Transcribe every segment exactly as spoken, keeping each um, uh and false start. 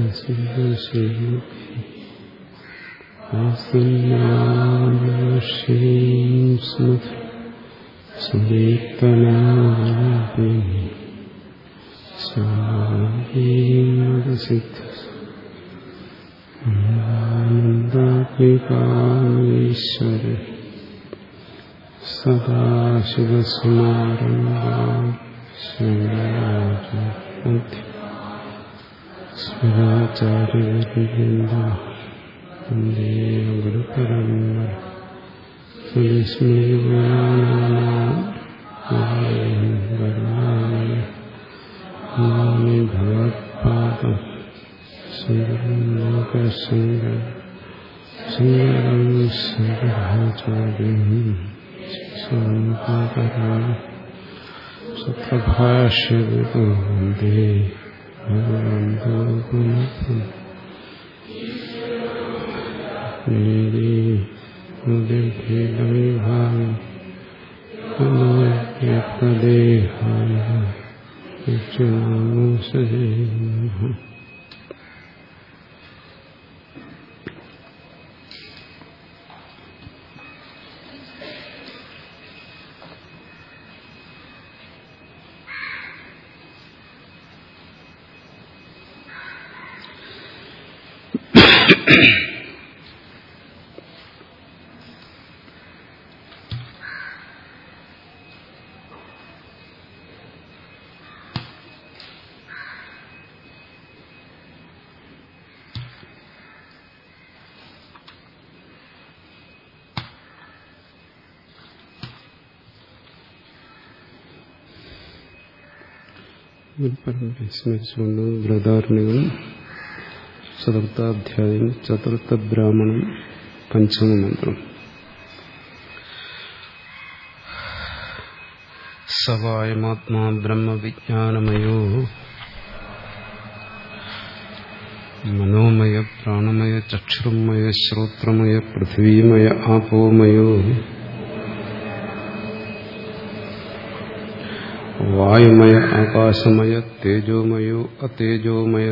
ഈശ്വര സദാശിവസമാരംഭാം സ്മരാചാര്യവൃന്ദ വന്ദേ ഗുരുപരമ്പര സ്മൃതിസ്മൃതിപുരാണാനാമി ഭഗവത്പാദം ശങ്കരം ലോകശങ്കരം ശങ്കരം ശങ്കരാചാര്യം സത്രഭാഷ്യവിദോ വന്ദേ ഭഗവന്തോ പുനഃ ദേഹായ സ്മരിച്ചുകൊണ്ട് ബൃഹദാരണ്യകം ചതുർത്ഥാധ്യായം ചതുർത്ഥ ബ്രാഹ്മണം പഞ്ചമ മന്ത്രം. സവായമാത്മാ ബ്രഹ്മവിജ്ഞാനമയോ മനോമയ പ്രാണമയ ചക്ഷുർമയ ശ്രോത്രമയ പൃഥ്വീമയ ആപോമയോ വായുമയ ആകാശമയ തേജോമയോ അതേജോമയ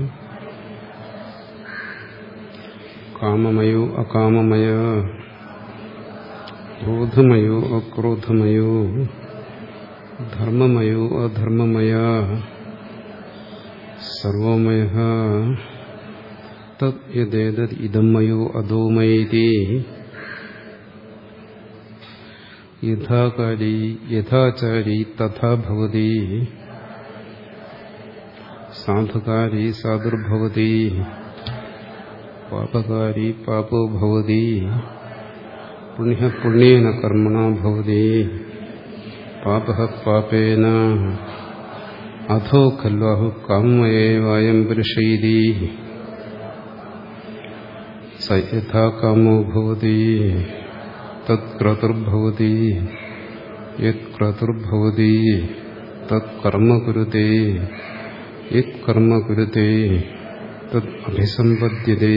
കാമമയോ അകാമമയ ക്രോധമയോ അക്രോധമയോ ധർമ്മമയോ അധർമ്മമയ സർവമയ തത് യദേതത് ഇദമയോ അധോമയേതി യഥാകാരി യഥാചാരി തഥാ ഭവതി സാധുകാരി സാധുർഭവതി പാപകാരി പാപോ ഭവതി പുണ്യഃ പുണ്യേന കർമ്മണ ഭവതി പാപഃ പാപേന അധോ ഖൽവാഹു കാമയേവായം പുരുഷൈതി സ യഥാ കാമോ ഭവതി തത് ക്രതുർഭവതി യത് ക്രതുർഭവതി തത് കർമ്മ കുരുതേ യത് കർമ്മ കുരുതേ തത് അഭിസമ്പദ്യതേ.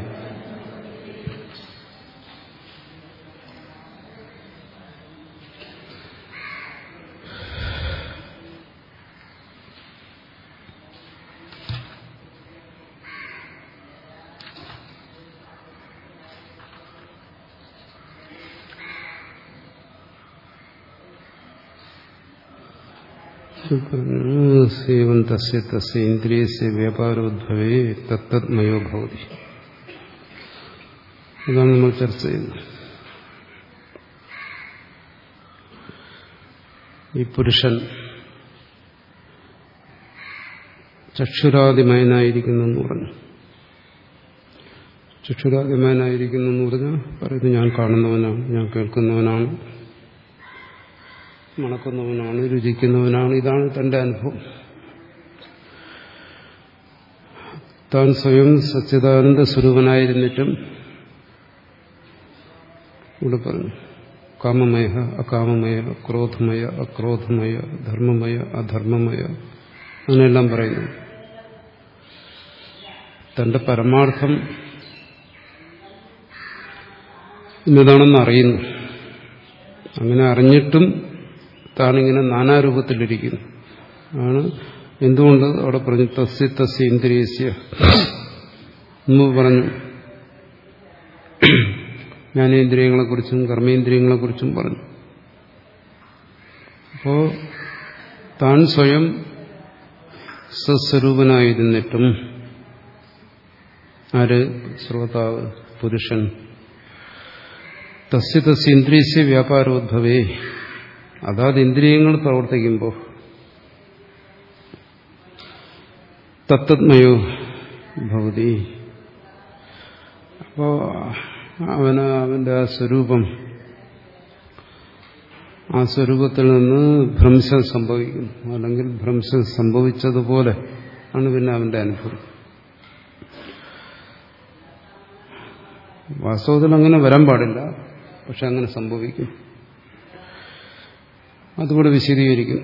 സേവം തസ്യ തസ്യ ഇന്ദ്രിയസ്യ വ്യാപാരോദ്ഭവേ തത്തദ്മയോ ഭവതി. ഇതാണ് നമ്മൾ ചർച്ച ചെയ്യുന്നത്. ഈ പുരുഷൻ ചക്ഷുരാദിമയനായിരിക്കുന്നു എന്ന് പറഞ്ഞു. ചക്ഷുരാദിമയനായിരിക്കുന്നു എന്ന് പറഞ്ഞാൽ പറയുന്നത് ഞാൻ കാണുന്നവനാണ്, ഞാൻ കേൾക്കുന്നവനാണ്, മണക്കുന്നവനാണ്, രുചിക്കുന്നവനാണ്. ഇതാണ് തന്റെ അനുഭവം. താൻ സ്വയം സച്ചിദാനന്ദ സ്വരൂപനായിരുന്നിട്ടും ഇവിടെ പറഞ്ഞു കാമമയ അകാമമയ ക്രോധമയ അക്രോധമയ ധർമ്മമയ അധർമ്മമയ അങ്ങനെയെല്ലാം പറയുന്നു. തന്റെ പരമാർത്ഥം ഇന്നതാണെന്ന് അറിയുന്നു. അങ്ങനെ അറിഞ്ഞിട്ടും താനിങ്ങനെ നാനാരൂപത്തിലിരിക്കുന്നു. ആണ് എന്തുകൊണ്ട് അവിടെ പറഞ്ഞു തസ്യ തസ്യ ഇന്ദ്രിയസ്യ മുമ്പ് പറഞ്ഞു. ജ്ഞാനേന്ദ്രിയങ്ങളെക്കുറിച്ചും കർമ്മേന്ദ്രിയങ്ങളെക്കുറിച്ചും പറഞ്ഞു. അപ്പോ താൻ സ്വയം സ്വസ്വരൂപനായിരുന്നിട്ടും ആര് ശ്രോതാവ് പുരുഷൻ തസ്യ തസ്യ ഇന്ദ്രിയസ്യ വ്യാപാരോദ്ഭവേ അതാത് ഇന്ദ്രിയങ്ങൾ പ്രവർത്തിക്കുമ്പോൾ തത്തത്മയോ ഭവതി. അപ്പോ അവന് അവന്റെ ആ സ്വരൂപം ആ സ്വരൂപത്തിൽ നിന്ന് ഭ്രംശം സംഭവിക്കുന്നു. അല്ലെങ്കിൽ ഭ്രംശം സംഭവിച്ചതുപോലെ ആണ് പിന്നെ അവന്റെ അനുഭവം. വാസ്തവത്തിൽ അങ്ങനെ വരാൻ പാടില്ല, പക്ഷെ അങ്ങനെ സംഭവിക്കും. അതുകൂടെ വിശദീകരിക്കും.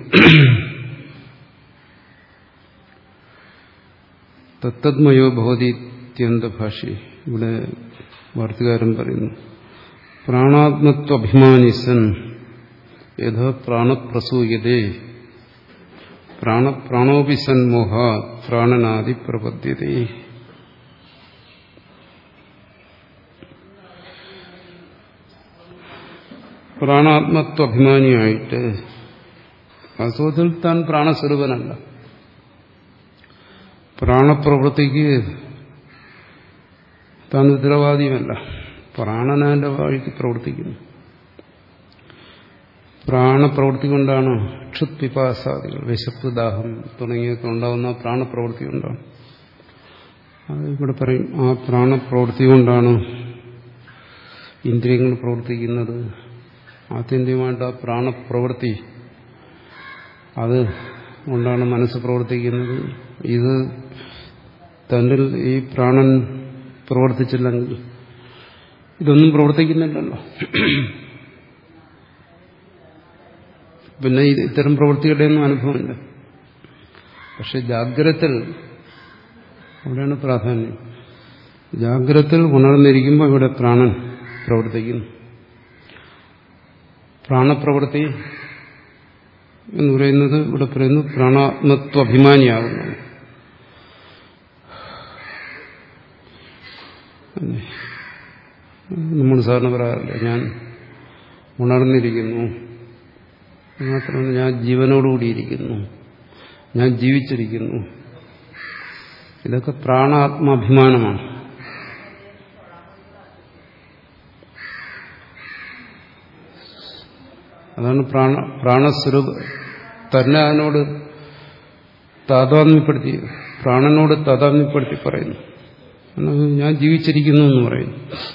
തത്തദ്മയോ ഭവതീത്യന്ത ഭാഷി. ഇവിടെ വാർത്തകാരൻ പറയുന്നു, പ്രാണാത്മത്വഭിമാനിസൻ യഥാ പ്രാണപ്രസൂയതേ പ്രാണ പ്രാണോപി സന്മോഹ പ്രാണനാദി പ്രപദ്യതേ. പ്രാണാത്മത്വഭിമാനിയായിട്ട് വാസ്തവത്തിൽ താൻ പ്രാണസ്വരൂപനല്ല. പ്രാണപ്രവൃത്തിക്ക് താൻ ഉത്തരവാദിയുമല്ല. പ്രാണനാന്റെ വഴിക്ക് പ്രവർത്തിക്കുന്നു. പ്രാണപ്രവൃത്തി കൊണ്ടാണ് ക്ഷുത്പിപാസാദികൾ, വിശപ്പ്, ദാഹം തുടങ്ങിയൊക്കെ ഉണ്ടാകുന്ന പ്രാണപ്രവൃത്തി കൊണ്ടാണ്. അത് ഇവിടെ പറയും, ആ പ്രാണപ്രവൃത്തി കൊണ്ടാണ് ഇന്ദ്രിയങ്ങൾ പ്രവർത്തിക്കുന്നത്. ആത്യന്തികമായിട്ട് ആ പ്രാണപ്രവൃത്തി അത് കൊണ്ടാണ് മനസ്സ് പ്രവർത്തിക്കുന്നത്. ഇത് തന്നിൽ ഈ പ്രാണൻ പ്രവർത്തിച്ചില്ലെങ്കിൽ ഇതൊന്നും പ്രവർത്തിക്കുന്നില്ലല്ലോ. പിന്നെ ഇത്തരം പ്രവൃത്തികളുടെയൊന്നും അനുഭവമില്ല. പക്ഷെ ജാഗ്രതത്തിൽ അവിടെയാണ് പ്രാധാന്യം. ജാഗ്രതത്തിൽ ഉണർന്നിരിക്കുമ്പോൾ ഇവിടെ പ്രാണൻ പ്രവർത്തിക്കുന്നു. പ്രാണപ്രവൃത്തി എന്ന് പറയുന്നത് ഇവിടെ പറയുന്നു പ്രാണാത്മത്വഭിമാനിയാകുന്നു. നമ്മൾ സാധാരണ പറയാറില്ല, ഞാൻ ഉണർന്നിരിക്കുന്നു, മാത്രമല്ല ഞാൻ ജീവനോടുകൂടിയിരിക്കുന്നു, ഞാൻ ജീവിച്ചിരിക്കുന്നു. ഇതൊക്കെ പ്രാണാത്മാഭിമാനമാണ്. അതാണ് പ്രാണ പ്രാണസ്വരൂപ തന്നെ അതിനോട് താതാത്മ്യപ്പെടുത്തി, പ്രാണനോട് താതാത്മ്യപ്പെടുത്തി പറയുന്നു. ഞാൻ ജീവിച്ചിരിക്കുന്നു എന്ന് പറയുന്നു.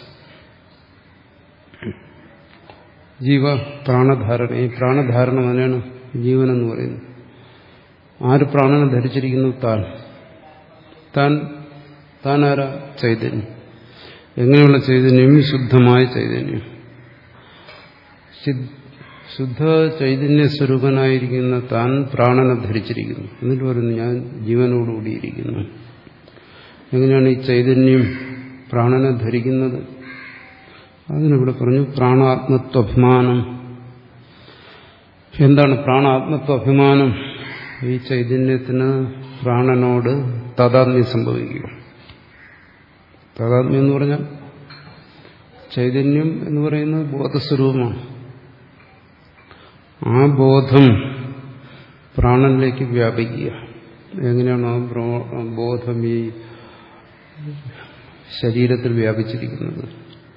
ജീവ പ്രാണധാരണ, ഈ പ്രാണധാരണ തന്നെയാണ് ജീവനെന്ന് പറയുന്നത്. ആര് പ്രാണനെ ധരിച്ചിരിക്കുന്നു? താൻ താൻ താൻ ആരാ? ചൈതന്യം. എങ്ങനെയുള്ള ചൈതന്യം? ശുദ്ധമായ ചൈതന്യം. ശുദ്ധ ചൈതന്യ സ്വരൂപനായിരിക്കുന്ന താൻ പ്രാണനെ ധരിച്ചിരിക്കുന്നു. എന്നിട്ട് പറയുന്നു ഞാൻ ജീവനോടുകൂടിയിരിക്കുന്നു. എങ്ങനെയാണ് ഈ ചൈതന്യം പ്രാണനെ ധരിക്കുന്നത്? അതിനിവിടെ പറഞ്ഞു പ്രാണാത്മത്വഭിമാനം. എന്താണ് പ്രാണാത്മത്വഭിമാനം? ഈ ചൈതന്യത്തിന് പ്രാണനോട് താതാത്മ്യം സംഭവിക്കുക. താതാത്മ്യം എന്ന് പറഞ്ഞാൽ ചൈതന്യം എന്ന് പറയുന്നത് ബോധസ്വരൂപമാണ്. ആ ബോധം പ്രാണനിലേക്ക് വ്യാപിക്കുക. എങ്ങനെയാണ് ആ ബോധം ഈ ശരീരത്തിൽ വ്യാപിച്ചിരിക്കുന്നത്?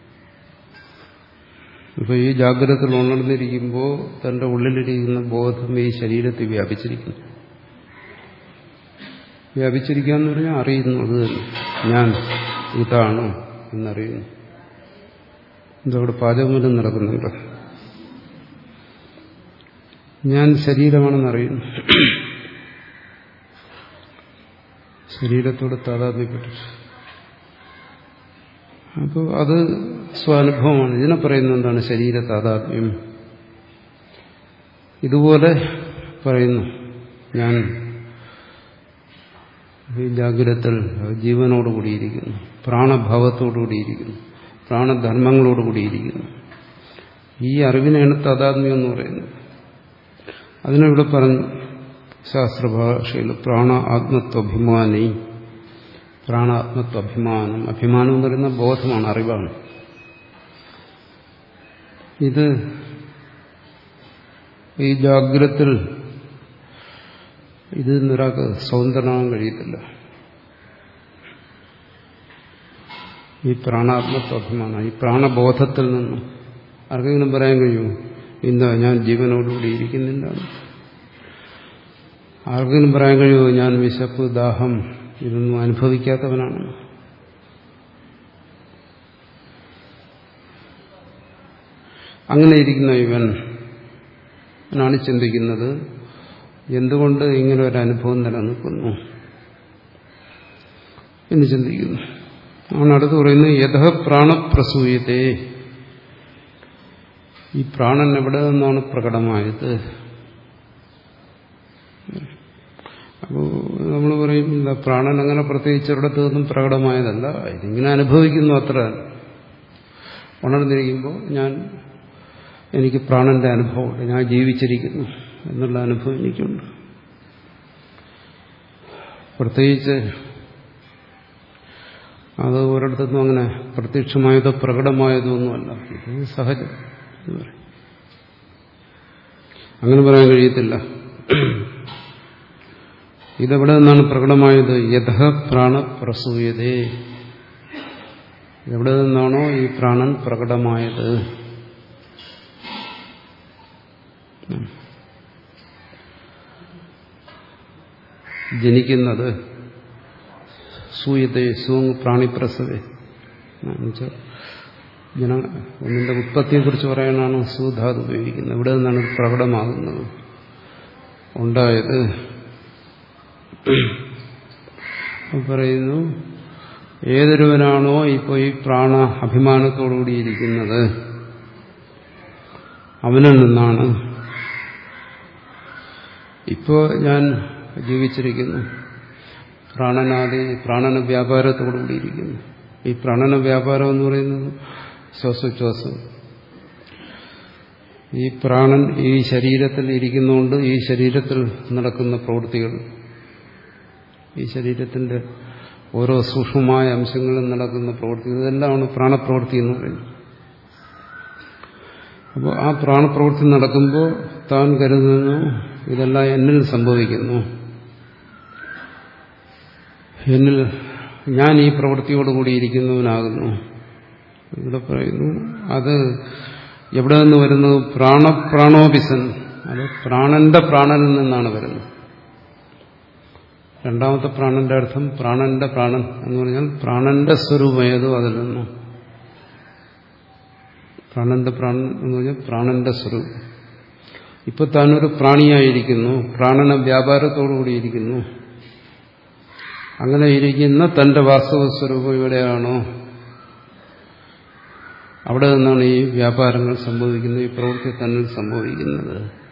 ഇപ്പൊ ഈ ജാഗ്രതത്തിൽ ഉണർന്നിരിക്കുമ്പോൾ തന്റെ ഉള്ളിലിരിക്കുന്ന ബോധം ഈ ശരീരത്തിൽ വ്യാപിച്ചിരിക്കുന്നു. വ്യാപിച്ചിരിക്കുക എന്ന് പറഞ്ഞാൽ അറിയുന്നു, അത് തന്നെ ഞാൻ ഇതാണ് എന്നറിയുന്നു. ഇതവിടെ പാചകമൂലം നടക്കുന്നുണ്ട്. ഞാൻ ശരീരമാണെന്നറിയുന്നു. ശരീരത്തോട് താതാത്മ്യപ്പെട്ടു. അപ്പോൾ അത് സ്വാനുഭവമാണ്. ഇതിനെ പറയുന്നത് എന്താണ്? ശരീര താതാത്മ്യം. ഇതുപോലെ പറയുന്നു, ഞാൻ ഈ ജാഗ്രതത്തിൽ ജീവനോടുകൂടിയിരിക്കുന്നു, പ്രാണഭാവത്തോടുകൂടിയിരിക്കുന്നു, പ്രാണധർമ്മങ്ങളോടുകൂടിയിരിക്കുന്നു. ഈ അറിവിനെയാണ് താതാത്മ്യം എന്ന് പറയുന്നത്. അതിനിവിടെ പറഞ്ഞു ശാസ്ത്രഭാഷയിൽ പ്രാണ ആത്മത്വഭിമാനി. പ്രാണാത്മത്വഭിമാനം, അഭിമാനം എന്ന് പറയുന്ന ബോധമാണ്, അറിവാണ്. ഇത് ഈ ജാഗ്രത്തിൽ ഇത് ഒരാൾക്ക് സ്വതന്ത്രനാകാൻ കഴിയത്തില്ല. ഈ പ്രാണാത്മത്വഭിമാനം, ഈ പ്രാണബോധത്തിൽ നിന്നും ആർക്കെങ്കിലും പറയാൻ കഴിയുമോ ഇന്ന് ഞാൻ ജീവനോടുകൂടി ഇരിക്കുന്നില്ല? ആർക്കെങ്കിലും പറയാൻ കഴിയുമോ ഞാൻ വിശപ്പ്, ദാഹം ഇതൊന്നും അനുഭവിക്കാത്തവനാണ്? അങ്ങനെ ഇരിക്കുന്ന ഇവൻ ആണ് ചിന്തിക്കുന്നത് എന്തുകൊണ്ട് ഇങ്ങനെ ഒരു അനുഭവം നിലനിൽക്കുന്നു എന്ന് ചിന്തിക്കുന്നു. ആണ് അടുത്ത് പറയുന്നത് യഥ പ്രാണപ്രസൂയത്തെ, ഈ പ്രാണൻ എവിടെ നിന്നാണ് പ്രകടമായത്? അപ്പോൾ നമ്മൾ പറയും ഇല്ല, പ്രാണൻ അങ്ങനെ പ്രത്യേകിച്ച് ഒരിടത്ത് നിന്നും പ്രകടമായതല്ല, ഇതിങ്ങനെ അനുഭവിക്കുന്നു അത്ര. ഉണർന്നിരിക്കുമ്പോൾ ഞാൻ എനിക്ക് പ്രാണന്റെ അനുഭവമുണ്ട്, ഞാൻ ജീവിച്ചിരിക്കുന്നു എന്നുള്ള അനുഭവം എനിക്കുണ്ട്. പ്രത്യേകിച്ച് അത് ഒരിടത്തുനിന്നും അങ്ങനെ പ്രത്യക്ഷമായതോ പ്രകടമായതോ ഒന്നുമല്ല, ഇത് സഹജം എന്ന് പറയും. അങ്ങനെ പറയാൻ കഴിയത്തില്ല. ഇതെവിടെ നിന്നാണ് പ്രകടമായത്? യഥ പ്രാണപ്രസൂയതേ, എവിടെ നിന്നാണോ ഈ പ്രാണൻ പ്രകടമായത്. ജനിക്കുന്നത് സൂയത്തെ സൂങ് പ്രാണിപ്രസവേ, ജന ഒന്നിന്റെ ഉത്പത്തിയെക്കുറിച്ച് പറയാനാണ് സുധാതു ഉപയോഗിക്കുന്നത്. ഇവിടെ നിന്നാണ് പ്രകടമാകുന്നത്, ഉണ്ടായത്. പറയുന്നു ഏതൊരുവനാണോ ഇപ്പോൾ ഈ പ്രാണ അഭിമാനത്തോടുകൂടിയിരിക്കുന്നത് അവനിൽ നിന്നാണ് ഇപ്പോൾ ഞാൻ ജീവിച്ചിരിക്കുന്നു, പ്രാണനാദി പ്രാണന വ്യാപാരത്തോടുകൂടിയിരിക്കുന്നു. ഈ പ്രാണന വ്യാപാരം എന്ന് പറയുന്നത് ശ്വാസോച്ഛ്വാസം. ഈ പ്രാണൻ ഈ ശരീരത്തിൽ ഇരിക്കുന്നതുകൊണ്ട് ഈ ശരീരത്തിൽ നടക്കുന്ന പ്രവൃത്തികൾ, ഈ ശരീരത്തിന്റെ ഓരോ സൂക്ഷ്മമായ അംശങ്ങളിൽ നടക്കുന്ന പ്രവൃത്തി, ഇതെല്ലാമാണ് പ്രാണപ്രവൃത്തി എന്ന് പറയുന്നത്. അപ്പോൾ ആ പ്രാണപ്രവൃത്തി നടക്കുമ്പോൾ താൻ കരുതുന്നു ഇതെല്ലാം എന്നിൽ സംഭവിക്കുന്നു, എന്നിൽ ഞാൻ ഈ പ്രവൃത്തിയോടുകൂടി ഇരിക്കുന്നവനാകുന്നു. ഇവിടെ പറയുന്നു അത് എവിടെ നിന്ന് വരുന്നത്? പ്രാണപ്രാണോപിസൻ, അത് പ്രാണന്റെ പ്രാണനിൽ നിന്നാണ് വരുന്നത്. രണ്ടാമത്തെ പ്രാണന്റെ അർത്ഥം പ്രാണന്റെ പ്രാണൻ എന്ന് പറഞ്ഞാൽ പ്രാണന്റെ സ്വരൂപം ഏതോ അതിൽ നിന്നും. പ്രാണന്റെ പ്രാണൻ എന്ന് പറഞ്ഞാൽ പ്രാണന്റെ സ്വരൂപം. ഇപ്പൊ താനൊരു പ്രാണിയായിരിക്കുന്നു, പ്രാണന വ്യാപാരത്തോടുകൂടിയിരിക്കുന്നു. അങ്ങനെ ഇരിക്കുന്ന തന്റെ വാസ്തവ സ്വരൂപം എവിടെയാണോ അവിടെ നിന്നാണ് ഈ വ്യാപാരങ്ങൾ സംഭവിക്കുന്നത്, ഈ പ്രവൃത്തി തന്നിൽ സംഭവിക്കുന്നത്.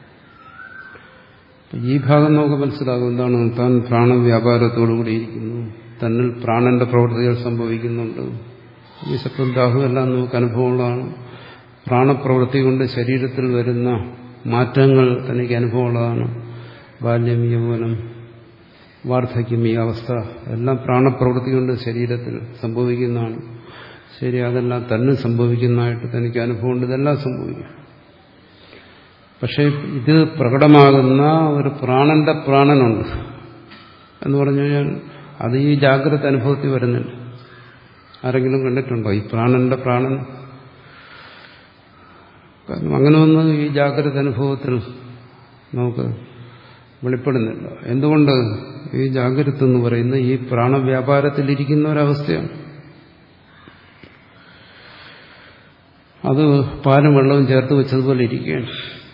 ഈ ഭാഗം നമുക്ക് മനസ്സിലാകും എന്താണ് താൻ പ്രാണവ്യാപാരത്തോടുകൂടിയിരിക്കുന്നു, തന്നിൽ പ്രാണന്റെ പ്രവൃത്തികൾ സംഭവിക്കുന്നുണ്ട്. വിശപ്പും ദാഹവും എല്ലാം നമുക്ക് അനുഭവമുള്ളതാണ്. പ്രാണപ്രവൃത്തി കൊണ്ട് ശരീരത്തിൽ വരുന്ന മാറ്റങ്ങൾ തനിക്ക് അനുഭവമുള്ളതാണ്. ബാല്യം, യൗവനം, വാർദ്ധക്യം, ഈ അവസ്ഥ എല്ലാം പ്രാണപ്രവൃത്തി കൊണ്ട് ശരീരത്തിൽ സംഭവിക്കുന്നതാണ്. ശരി, അതെല്ലാം തന്നെ സംഭവിക്കുന്നതായിട്ട് തനിക്ക് അനുഭവമുണ്ട്, ഇതെല്ലാം സംഭവിക്കും. പക്ഷെ ഇത് പ്രകടമാകുന്ന ഒരു പ്രാണന്റെ പ്രാണനുണ്ട് എന്ന് പറഞ്ഞു കഴിഞ്ഞാൽ അത് ഈ ജാഗ്രത അനുഭവത്തിൽ വരുന്നില്ല. ആരെങ്കിലും കണ്ടിട്ടുണ്ടോ ഈ പ്രാണന്റെ പ്രാണൻ? കാരണം അങ്ങനെ ഒന്ന് ഈ ജാഗ്രത അനുഭവത്തിൽ നമുക്ക് വെളിപ്പെടുന്നില്ല. എന്തുകൊണ്ട്? ഈ ജാഗ്രത എന്ന് പറയുന്നത് ഈ പ്രാണവ്യാപാരത്തിലിരിക്കുന്ന ഒരവസ്ഥയാണ്. അത് പാലും വെള്ളവും ചേർത്ത് വെച്ചതുപോലെ ഇരിക്കുകയാണ്.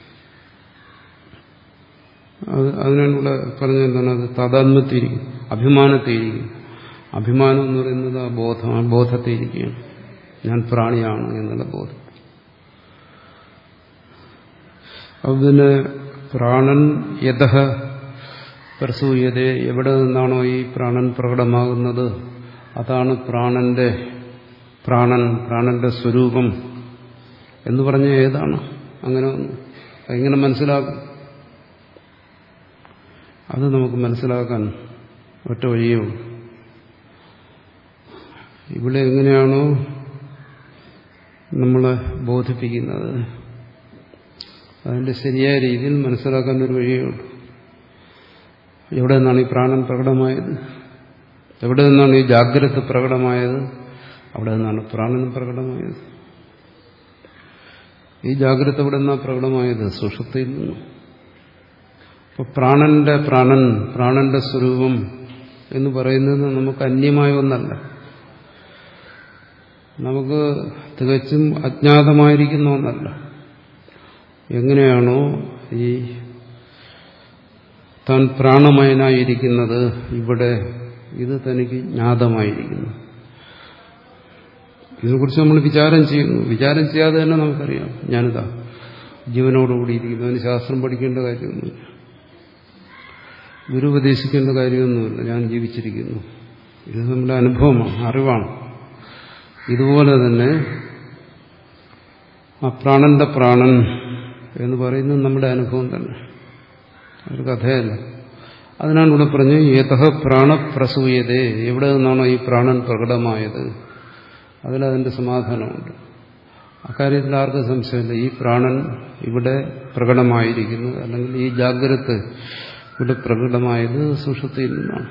അത് അതിനാണ് ഇവിടെ പറഞ്ഞെന്താണ്? അത് താതാത്മ്യത്തിരിക്കും, അഭിമാനത്തിരിക്കും. അഭിമാനം എന്ന് പറയുന്നത് ആ ബോധം, ആ ബോധത്തിരിക്കുകയാണ്. ഞാൻ പ്രാണിയാണ് എന്നുള്ള ബോധം. അപ്പൊ പിന്നെ പ്രാണൻ യതഃ പ്രസൂയതേ, എവിടെ നിന്നാണോ ഈ പ്രാണൻ പ്രകടമാകുന്നത് അതാണ് പ്രാണന്റെ പ്രാണൻ, പ്രാണന്റെ സ്വരൂപം എന്ന് പറഞ്ഞ ഏതാണ്? അങ്ങനെ എങ്ങനെ മനസ്സിലാകും? അത് നമുക്ക് മനസ്സിലാക്കാൻ ഒറ്റ വഴിയേ ഉള്ളൂ. ഇവിടെ എങ്ങനെയാണോ നമ്മളെ ബോധിപ്പിക്കുന്നത് അതിന്റെ ശരിയായ രീതിയിൽ മനസ്സിലാക്കാൻ ഒരു വഴിയേ ഉള്ളൂ. എവിടെ നിന്നാണ് ഈ പ്രാണൻ പ്രകടമായത്, എവിടെ നിന്നാണ് ഈ ജാഗ്രത പ്രകടമായത്, അവിടെ നിന്നാണ് പ്രാണൻ പ്രകടമായത്. ഈ ജാഗ്രത എവിടെ നിന്നാണ് പ്രകടമായത്? സുഷുപ്തിയിൽ നിന്ന്. അപ്പൊ പ്രാണന്റെ പ്രാണൻ പ്രാണന്റെ സ്വരൂപം എന്ന് പറയുന്നത് നമുക്ക് അന്യമായ ഒന്നല്ല, നമുക്ക് തികച്ചും അജ്ഞാതമായിരിക്കുന്ന ഒന്നല്ല. എങ്ങനെയാണോ ഈ താൻ പ്രാണമയനായിരിക്കുന്നത് ഇവിടെ, ഇത് തനിക്ക് ജ്ഞാതമായിരിക്കുന്നു. ഇതിനെക്കുറിച്ച് നമ്മൾ വിചാരം ചെയ്യുന്നു. വിചാരം ചെയ്യാതെ തന്നെ നമുക്കറിയാം ഞാനിതാ ജീവനോടുകൂടിയിരിക്കുന്നു. അതിന് ശാസ്ത്രം പഠിക്കേണ്ട കാര്യമൊന്നുമില്ല, ഗുരു ഉപദേശിക്കേണ്ട കാര്യമൊന്നുമില്ല. ഞാൻ ജീവിച്ചിരിക്കുന്നു. ഇത് നമ്മുടെ അനുഭവമാണ്, അറിവാണ്. ഇതുപോലെ തന്നെ ആ പ്രാണന്റെ പ്രാണൻ എന്ന് പറയുന്നത് നമ്മുടെ അനുഭവം തന്നെ, ഒരു കഥയല്ല. അതിനാണ് ഇവിടെ പറഞ്ഞ് യതഃ പ്രാണപ്രസൂയതേ, എവിടെ നിന്നാണോ ഈ പ്രാണൻ പ്രകടമായത് അതിലതിന്റെ സമാധാനമുണ്ട്. അക്കാര്യത്തിൽ ആർക്കും സംശയമില്ല. ഈ പ്രാണൻ ഇവിടെ പ്രകടമായിരിക്കുന്നു, അല്ലെങ്കിൽ ഈ ജാഗ്രത ഇവിടെ പ്രകടമായത് സുഷുപ്തിയിൽ നിന്നാണ്.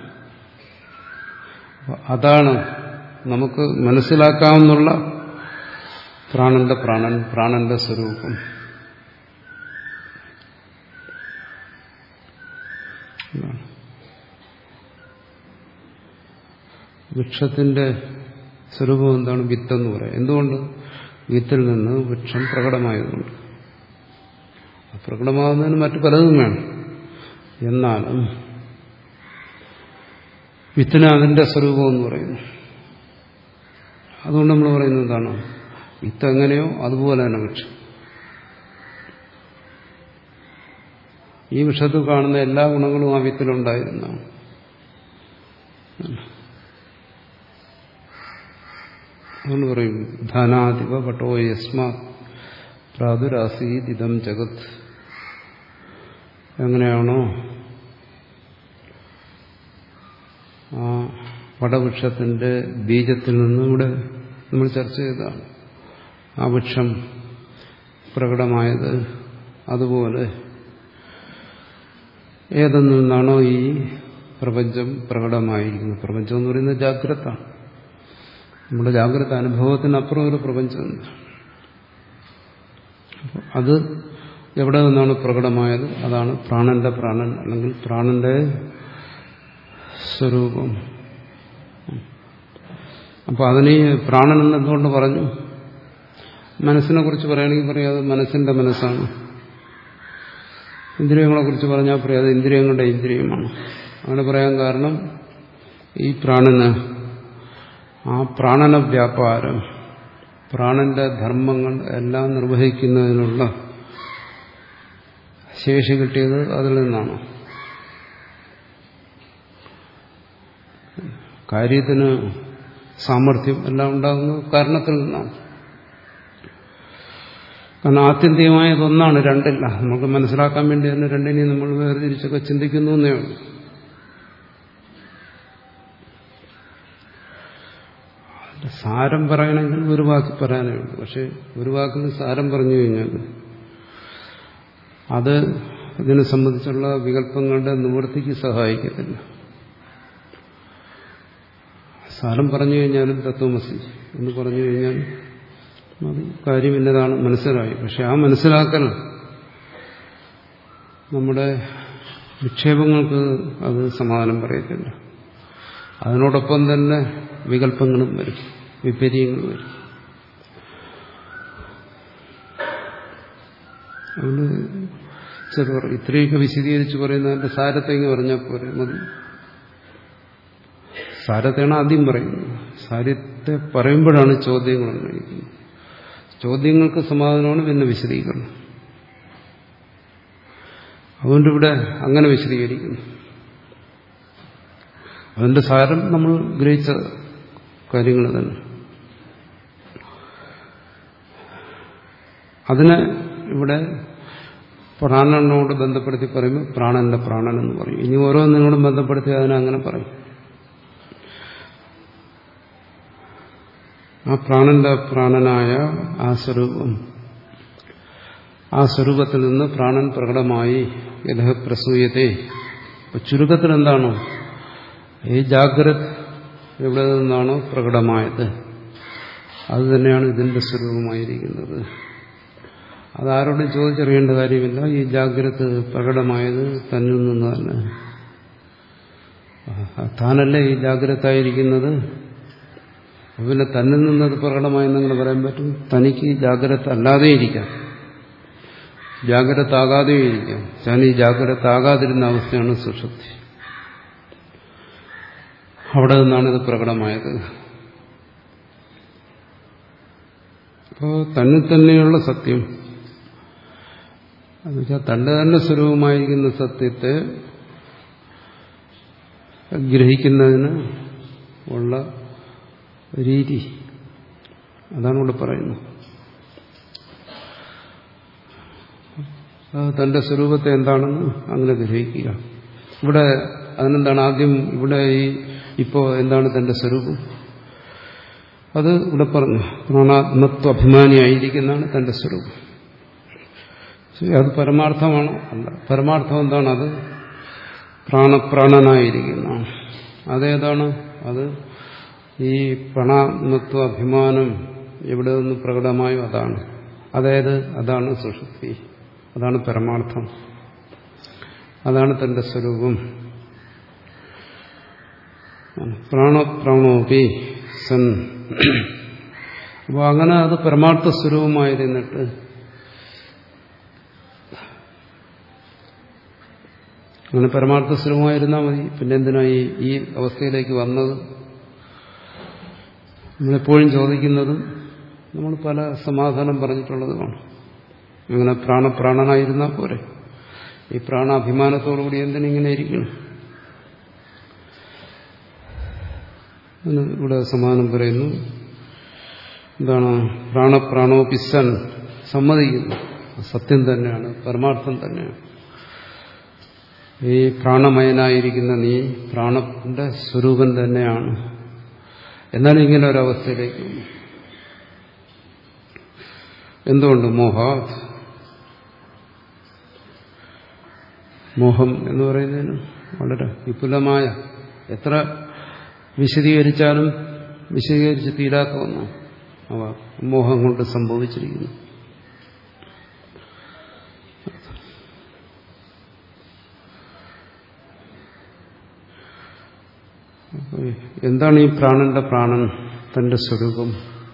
അതാണ് നമുക്ക് മനസ്സിലാക്കാവുന്ന പ്രാണന്റെ പ്രാണൻ, പ്രാണന്റെ സ്വരൂപം. വൃക്ഷത്തിന്റെ സ്വരൂപം എന്താണ്? വിത്തെന്ന് പറയാം. എന്തുകൊണ്ട്? വിത്തിൽ നിന്ന് വൃക്ഷം പ്രകടമായതുകൊണ്ട്. പ്രകടമാകുന്നതിന് മറ്റു പലതും വേണം. എന്നാലും വിത്തിന് അതിന്റെ സ്വരൂപം എന്ന് പറയുന്നു. അതുകൊണ്ട് നമ്മൾ പറയുന്നത് എന്താണ്? വിത്ത് എങ്ങനെയോ അതുപോലെ തന്നെ വൃക്ഷം. ഈ വൃക്ഷത്തിൽ കാണുന്ന എല്ലാ ഗുണങ്ങളും ആ വിത്തിലുണ്ടായിരുന്നതാണ്. അതുകൊണ്ട് പറയും ധനാധിപ പട്ടോ യസ്മാ പ്രാദുരാസീദിദം ജഗത്. എങ്ങനെയാണോ ആ വടവൃക്ഷത്തിന്റെ ബീജത്തിൽ നിന്നും ഇവിടെ നമ്മൾ ചർച്ച ചെയ്തതാണ് ആ വൃക്ഷം പ്രകടമായത്, അതുപോലെ ഏതെന്നു നിന്നാണോ ഈ പ്രപഞ്ചം പ്രകടമായിരിക്കുന്നത്. പ്രപഞ്ചം എന്ന് പറയുന്നത് ജാഗ്രത, നമ്മുടെ ജാഗ്രത അനുഭവത്തിനപ്പുറം ഒരു പ്രപഞ്ചമുണ്ട്. അത് എവിടെ നിന്നാണ് പ്രകടമായത് അതാണ് പ്രാണന്റെ പ്രാണൻ, അല്ലെങ്കിൽ പ്രാണന്റെ സ്വരൂപം. അപ്പോൾ അതിന് പ്രാണൻ എന്നെന്തുകൊണ്ട് പറഞ്ഞു? മനസ്സിനെ കുറിച്ച് പറയുകയാണെങ്കിൽ പറയാതെ മനസ്സിന്റെ മനസ്സാണ്. ഇന്ദ്രിയങ്ങളെ കുറിച്ച് പറഞ്ഞാൽ പറയാതെ ഇന്ദ്രിയങ്ങളുടെ ഇന്ദ്രിയമാണ്. അങ്ങനെ പറയാൻ കാരണം ഈ പ്രാണന് ആ പ്രാണന വ്യാപാരം, പ്രാണന്റെ ധർമ്മങ്ങൾ എല്ലാം നിർവഹിക്കുന്നതിനുള്ള ശേഷി കിട്ടിയത് അതിൽ നിന്നാണ്. കാര്യത്തിന് സാമർഥ്യം എല്ലാം ഉണ്ടാകുന്നത് കാരണത്തിൽ നിന്നാണ്. കാരണം ആത്യന്തികമായതൊന്നാണ്, രണ്ടില്ല. നമുക്ക് മനസ്സിലാക്കാൻ വേണ്ടി തന്നെ രണ്ടിനെയും നമ്മൾ വേർതിരിച്ചൊക്കെ ചിന്തിക്കുന്നു എന്നേ ഉള്ളൂ. സാരം പറയണമെങ്കിൽ ഒരു വാക്ക് പറയാനേ ഉള്ളൂ. പക്ഷെ ഒരു വാക്കിൽ സാരം പറഞ്ഞു കഴിഞ്ഞാൽ അത് ഇതിനെ സംബന്ധിച്ചുള്ള വികല്പങ്ങളുടെ നിവൃത്തിക്ക് സഹായിക്കത്തില്ല. സാരം പറഞ്ഞു കഴിഞ്ഞാലും തത്വമസി എന്ന് പറഞ്ഞു കഴിഞ്ഞാൽ അത് കാര്യം ഇന്നതാണ്, മനസ്സിലായി. പക്ഷെ ആ മനസ്സിലാക്കൽ നമ്മുടെ വിക്ഷേപങ്ങൾക്ക് അത് സമാധാനം പറയത്തില്ല. അതിനോടൊപ്പം തന്നെ വികല്പങ്ങളും വരും, വിപര്യങ്ങളും വരും. അതുകൊണ്ട് ചിലർ ഇത്രയൊക്കെ വിശദീകരിച്ച് പറയുന്നതിന്റെ സാരത്തേക്ക് പറഞ്ഞാൽ പോരെ, മതി. സാരത്തെയാണ് ആദ്യം പറയുന്നത്. സാരത്തെ പറയുമ്പോഴാണ് ചോദ്യങ്ങൾ ഉന്നയിക്കുന്നത്. ചോദ്യങ്ങൾക്ക് സമാധാനമാണ് പിന്നെ വിശദീകരണം. അതുകൊണ്ട് ഇവിടെ അങ്ങനെ വിശദീകരിക്കുന്നു. അതിന്റെ സാരം നമ്മൾ ഗ്രഹിച്ച കാര്യങ്ങൾ തന്നെ. അതിന് ഇവിടെ പ്രാണനോട് ബന്ധപ്പെടുത്തി പറയുമ്പോൾ പ്രാണന്റെ പ്രാണൻ എന്ന് പറയും. ഇനി ഓരോന്നിനോടും ബന്ധപ്പെടുത്തി അതിനങ്ങനെ പറയും. ആ പ്രാണന്റെ പ്രാണനായ ആ സ്വരൂപം, ആ സ്വരൂപത്തിൽ നിന്ന് പ്രാണൻ പ്രകടമായി യഥ പ്രസൂയത്തെ. ചുരുക്കത്തിൽ എന്താണ്? ഈ ജാഗ്രത് എവിടെ നിന്നാണോ പ്രകടമായത് അത് തന്നെയാണ് ഇതിന്റെ സ്വരൂപമായിരിക്കുന്നത്. അതാരോടും ചോദിച്ചറിയേണ്ട കാര്യമില്ല. ഈ ജാഗ്രത് പ്രകടമായത് തന്നിൽ നിന്ന് തന്നെ. താനല്ലേ ഈ ജാഗ്രതായിരിക്കുന്നത്. പിന്നെ തന്നിൽ നിന്നത് പ്രകടമായെന്നങ്ങനെ പറയാൻ പറ്റും? തനിക്ക് ഈ ജാഗ്രത അല്ലാതെ ഇരിക്കാം, ജാഗ്രത ആകാതെയും ഇരിക്കാം. ഞാൻ ഈ ജാഗ്രത ആകാതിരുന്ന അവസ്ഥയാണ് സുഷുപ്തി. അവിടെ നിന്നാണ് ഇത് പ്രകടമായത്. അപ്പോൾ തന്നിൽ തന്നെയുള്ള സത്യം എന്നുവെച്ചാൽ തന്റെ തന്നെ സ്വരൂപമായിരിക്കുന്ന സത്യത്തെ ഗ്രഹിക്കുന്നതിന് ഉള്ള രീതി അതാണ് ഇവിടെ പറയുന്നത്. തന്റെ സ്വരൂപത്തെ എന്താണെന്ന് അങ്ങനെ ഗ്രഹിക്കുക. ഇവിടെ അതിനെന്താണ് ആദ്യം ഇവിടെ ഈ ഇപ്പോ എന്താണ് തന്റെ സ്വരൂപം? അത് ഇവിടെ പറഞ്ഞു. പ്രാണാത്മത്വ അഭിമാനിയായിരിക്കുന്നതാണ് തന്റെ സ്വരൂപം. അത് പരമാർത്ഥമാണോ? അല്ല. പരമാർത്ഥം എന്താണ്? അത് പ്രാണപ്രാണനായിരിക്കുന്നതാണ്. അതേതാണ്? അത് ഈ പ്രാണാത്മത്വ അഭിമാനം എവിടെ നിന്ന് പ്രകടമായോ അതാണ്. അതായത് അതാണ് സുഷുപ്തി, അതാണ് പരമാർത്ഥം, അതാണ് തന്റെ സ്വരൂപം. പ്രാണപ്രാണോപി സൻ. അപ്പോൾ അങ്ങനെ അത് പരമാർത്ഥ സ്വരൂപമായിരുന്നിട്ട് അങ്ങനെ പരമാർത്ഥ സ്വരൂപമായിരുന്നാൽ മതി. പിന്നെ എന്തിനാ ഈ ഈ അവസ്ഥയിലേക്ക് വന്നത്? നമ്മളെപ്പോഴും ചോദിക്കുന്നതും നമ്മൾ പല സമാധാനം പറഞ്ഞിട്ടുള്ളതുമാണ്. അങ്ങനെ പ്രാണപ്രാണനായിരുന്നാൽ പോരെ. ഈ പ്രാണാഭിമാനത്തോടുകൂടി എന്തിനിങ്ങനെ ഇരിക്കണം? ഇവിടെ സമാധാനം പറയുന്നു. എന്താണ്? പ്രാണപ്രാണോപിസൻ. സമ്മതിക്കുന്നു, സത്യം തന്നെയാണ്, പരമാർത്ഥം തന്നെയാണ്. ഈ പ്രാണമയനായിരിക്കുന്ന നീ പ്രാണന്റെ സ്വരൂപം തന്നെയാണ്. എന്നാൽ ഇങ്ങനെ ഒരവസ്ഥയിലേക്ക് എന്തുകൊണ്ട്? മോഹാത്. മോഹം എന്ന് പറയുന്നതിന് വളരെ വിപുലമായ, എത്ര വിശദീകരിച്ചാലും വിശദീകരിച്ച് തീരാത്ത ഒന്നും അവ മോഹം കൊണ്ട് സംഭവിച്ചിരിക്കുന്നു. എന്താണ് ഈ പ്രാണന്റെ പ്രാണൻ, തന്റെ സ്വരൂപം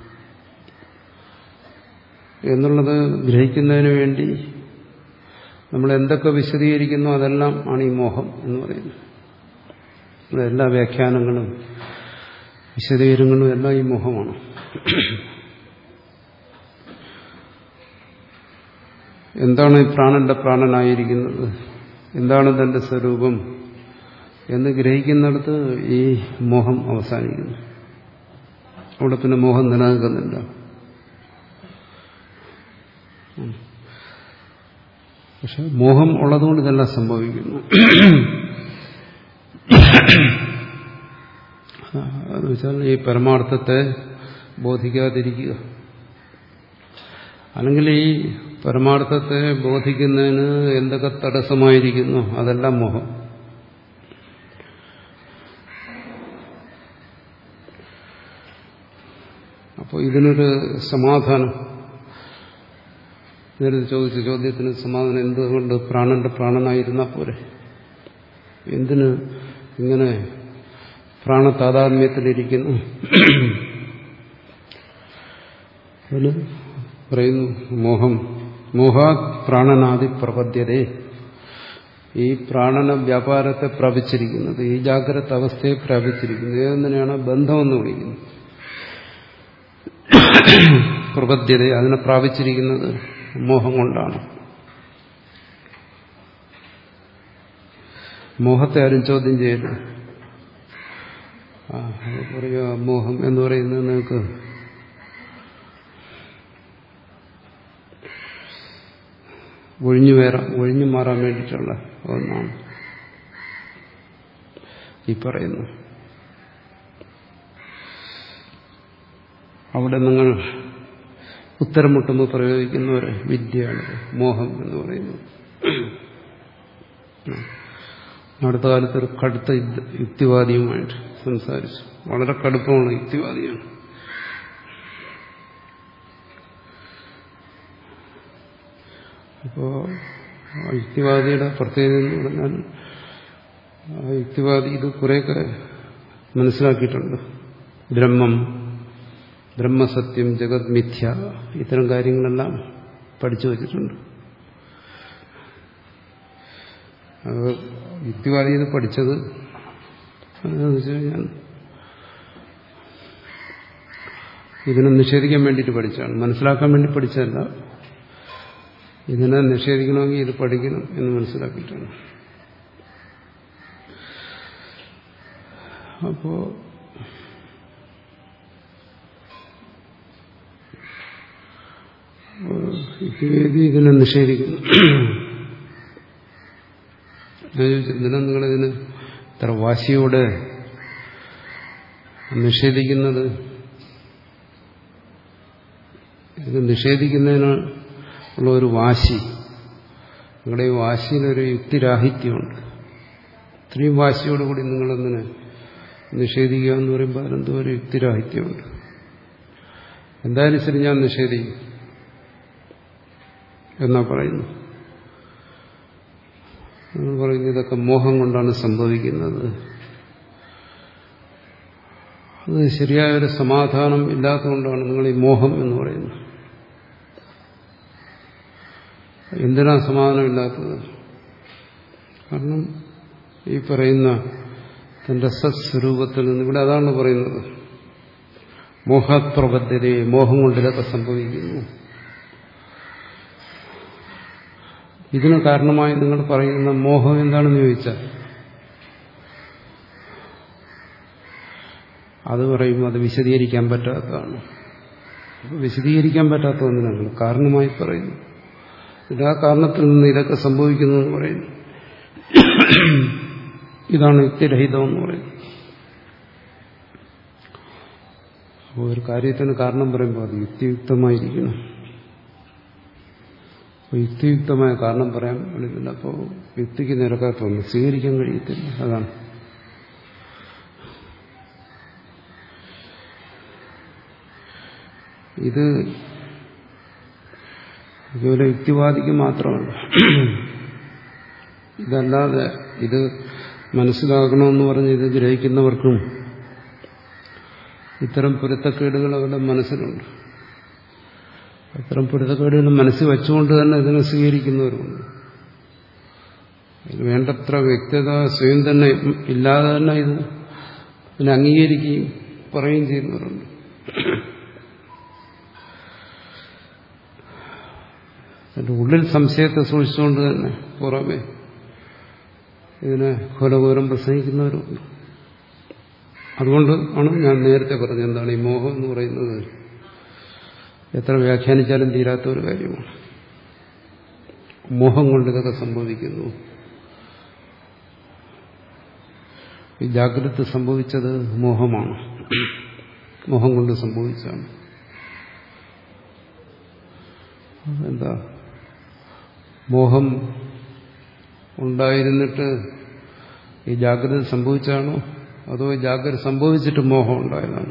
എന്നുള്ളത് ഗ്രഹിക്കുന്നതിന് വേണ്ടി നമ്മൾ എന്തൊക്കെ വിശദീകരിക്കുന്നു അതെല്ലാം ആണ് ഈ മോഹം എന്ന് പറയുന്നത്. എല്ലാ വ്യാഖ്യാനങ്ങളും വിശദീകരണങ്ങളും എല്ലാം ഈ മോഹമാണ്. എന്താണ് ഈ പ്രാണന്റെ പ്രാണനായിരിക്കുന്നത്, എന്താണ് തന്റെ സ്വരൂപം എന്ന് ഗ്രഹിക്കുന്നിടത്ത് ഈ മോഹം അവസാനിക്കുന്നു. അവിടെ പിന്നെ മോഹം നിലനിൽക്കുന്നില്ല. പക്ഷെ മോഹം ഉള്ളതുകൊണ്ട് ഇതെല്ലാം സംഭവിക്കുന്നു. എന്ന് വെച്ചാൽ ഈ പരമാർത്ഥത്തെ ബോധിക്കാതിരിക്കുക, അല്ലെങ്കിൽ ഈ പരമാർത്ഥത്തെ ബോധിക്കുന്നതിന് എന്തൊക്കെ തടസ്സമായിരിക്കുന്നു അതെല്ലാം മോഹം. അപ്പോൾ ഇതിനൊരു സമാധാനം, നേരത്തെ ചോദിച്ച ചോദ്യത്തിന് സമാധാനം എന്തുകൊണ്ട് പ്രാണന്റെ പ്രാണനായിരുന്നാൽ പോരെ, എന്തിന് ഇങ്ങനെ പ്രാണതാതാത്മ്യത്തിലിരിക്കുന്നു? അതിന് പറയുന്നു മോഹം. മോഹാത് പ്രാണനാദി പ്രപദ്യതേ. ഈ പ്രാണന വ്യാപാരത്തെ പ്രാപിച്ചിരിക്കുന്നത്, ഈ ജാഗ്രത അവസ്ഥയെ പ്രാപിച്ചിരിക്കുന്നത് ഏതെന്നാണ് ബന്ധമെന്ന് വിളിക്കുന്നത്. പ്രപദ്യത, അതിനെ പ്രാപിച്ചിരിക്കുന്നത് മോഹം കൊണ്ടാണ്. മോഹത്തെ ആരും ചോദ്യം ചെയ്യരുത്. ആ പറയുക മോഹം എന്ന് പറയുന്നത് നിങ്ങൾക്ക് ഒഴിഞ്ഞു വേറെ ഒഴിഞ്ഞു മാറാൻ വേണ്ടിയിട്ടുള്ള ഒന്നാണ് ഈ പറയുന്നത്. അവിടെ നിങ്ങൾ ഉത്തരം മുട്ടുമ്പോൾ പ്രയോഗിക്കുന്ന ഒരു വിദ്യയാണ് മോഹം എന്ന് പറയുന്നത്. അടുത്ത കാലത്ത് ഒരു കടുത്ത യുക്തിവാദിയുമായിട്ട് സംസാരിച്ചു. വളരെ കടുപ്പമുള്ള യുക്തിവാദിയാണ്. അപ്പോൾ യുക്തിവാദിയുടെ പ്രത്യേകത എന്ന് പറഞ്ഞാൽ ആ യുക്തിവാദി ഇത് കുറേയൊക്കെ മനസ്സിലാക്കിയിട്ടുണ്ട്. ബ്രഹ്മം, ബ്രഹ്മസത്യം, ജഗത് മിഥ്യ, ഇത്തരം കാര്യങ്ങളെല്ലാം പഠിച്ചു വച്ചിട്ടുണ്ട്. യുക്തിവാദി ഇത് പഠിച്ചത് എന്താണെന്ന് വെച്ച് കഴിഞ്ഞാൽ ഇതിനെ നിഷേധിക്കാൻ വേണ്ടിയിട്ട് പഠിച്ചതാണ്, മനസ്സിലാക്കാൻ വേണ്ടി പഠിച്ചതല്ല. ഇതിനെ നിഷേധിക്കണമെങ്കിൽ ഇത് പഠിക്കണം എന്ന് മനസ്സിലാക്കിയിട്ടാണ്. അപ്പോ യുക്തിവേദി ഇതിനെ നിഷേധിക്കുന്നു. ഞാൻ ചോദിച്ചു, എന്തിനാ നിങ്ങളിതിന് ഇത്ര വാശിയോടെ നിഷേധിക്കുന്നത്? ഇത് നിഷേധിക്കുന്നതിന് ഉള്ള ഒരു വാശി, നിങ്ങളുടെ ഈ വാശിയിലൊരു യുക്തിരാഹിത്യമുണ്ട്. ഇത്രയും വാശിയോടുകൂടി നിങ്ങളെന്തിന് നിഷേധിക്കുക എന്ന് പറയുമ്പോൾ അതിനെന്തോ ഒരു യുക്തിരാഹിത്യമുണ്ട്. എന്തായാലും ശരി, ഞാൻ നിഷേധിക്കും എന്നാ പറയുന്നു. നിങ്ങൾ പറയുന്നത് ഇതൊക്കെ മോഹം കൊണ്ടാണ് സംഭവിക്കുന്നത്. അത് ശരിയായ ഒരു സമാധാനം ഇല്ലാത്തതുകൊണ്ടാണ് നിങ്ങൾ ഈ മോഹം എന്ന് പറയുന്നത്. എന്തിനാ സമാധാനമില്ലാത്തത്? കാരണം ഈ പറയുന്ന തന്റെ സത്സ്വരൂപത്തിൽ നിന്ന് ഇവിടെ അതാണ് പറയുന്നത്, മോഹപ്രബദ്ധതയെ, മോഹം കൊണ്ട് ഇതൊക്കെ സംഭവിക്കുന്നു. ഇതിന് കാരണമായി നിങ്ങൾ പറയുന്ന മോഹം എന്താണെന്ന് ചോദിച്ചാൽ അത് പറയുമ്പോൾ അത് വിശദീകരിക്കാൻ പറ്റാത്തതാണ്. വിശദീകരിക്കാൻ പറ്റാത്ത ഒന്നിനാണ് കാരണമായി പറയുന്നു. ഇതാ കാരണത്തിൽ നിന്ന് ഇതൊക്കെ സംഭവിക്കുന്നു എന്ന് പറയുന്നു. ഇതാണ് യുക്തിരഹിതം എന്ന് പറയുന്നത്. അപ്പോൾ ഒരു കാര്യത്തിന് കാരണം പറയുമ്പോൾ അത് യുക്തിയുക്തമായിരിക്കണം. അപ്പോൾ യുക്തിയുക്തമായ കാരണം പറയാൻ കഴിയുന്നില്ല. അപ്പോൾ യുക്തിക്ക് നിരക്കാത്തൊന്നും സ്വീകരിക്കാൻ കഴിയത്തില്ല. അതാണ് ഇത്. ഇതുപോലെ യുക്തിവാദിക്ക് മാത്രമല്ല, ഇതല്ലാതെ ഇത് മനസ്സിലാക്കണമെന്ന് പറഞ്ഞ് ഇത് ഗ്രഹിക്കുന്നവർക്കും ഇത്തരം പൊരുത്തക്കേടുകൾ അവരുടെ മനസ്സിലുണ്ട്. അത്തരം പൊരുത്തക്കേടുകൾ മനസ്സിൽ വെച്ചുകൊണ്ട് തന്നെ ഇതിനെ സ്വീകരിക്കുന്നവരുണ്ട്. ഇതിന് വേണ്ടത്ര വ്യക്തത സ്വയം തന്നെ ഇല്ലാതെ തന്നെ ഇത് ഇതിനെ അംഗീകരിക്കുകയും പറയുകയും ചെയ്യുന്നവരുണ്ട്. അതിൻ്റെ ഉള്ളിൽ സംശയത്തെ സൂക്ഷിച്ചുകൊണ്ട് തന്നെ പുറമെ ഇതിനെ ഘോരഘോരം പ്രസംഗിക്കുന്നവരുണ്ട്. അതുകൊണ്ട് ആണ് ഞാൻ നേരത്തെ പറഞ്ഞത്, എന്താണ് ഈ മോഹം എന്ന് പറയുന്നത് എത്ര വ്യാഖ്യാനിച്ചാലും തീരാത്ത ഒരു കാര്യമാണ്. മോഹം കൊണ്ട് ഇതൊക്കെ സംഭവിക്കുന്നു. ഈ ജാഗ്രത സംഭവിച്ചത് മോഹമാണ്, മോഹം കൊണ്ട് സംഭവിച്ചാണ്. എന്താ, മോഹം ഉണ്ടായിരുന്നിട്ട് ഈ ജാഗ്രത സംഭവിച്ചാണോ, അതോ ജാഗ്രത സംഭവിച്ചിട്ട് മോഹം ഉണ്ടായതാണ്?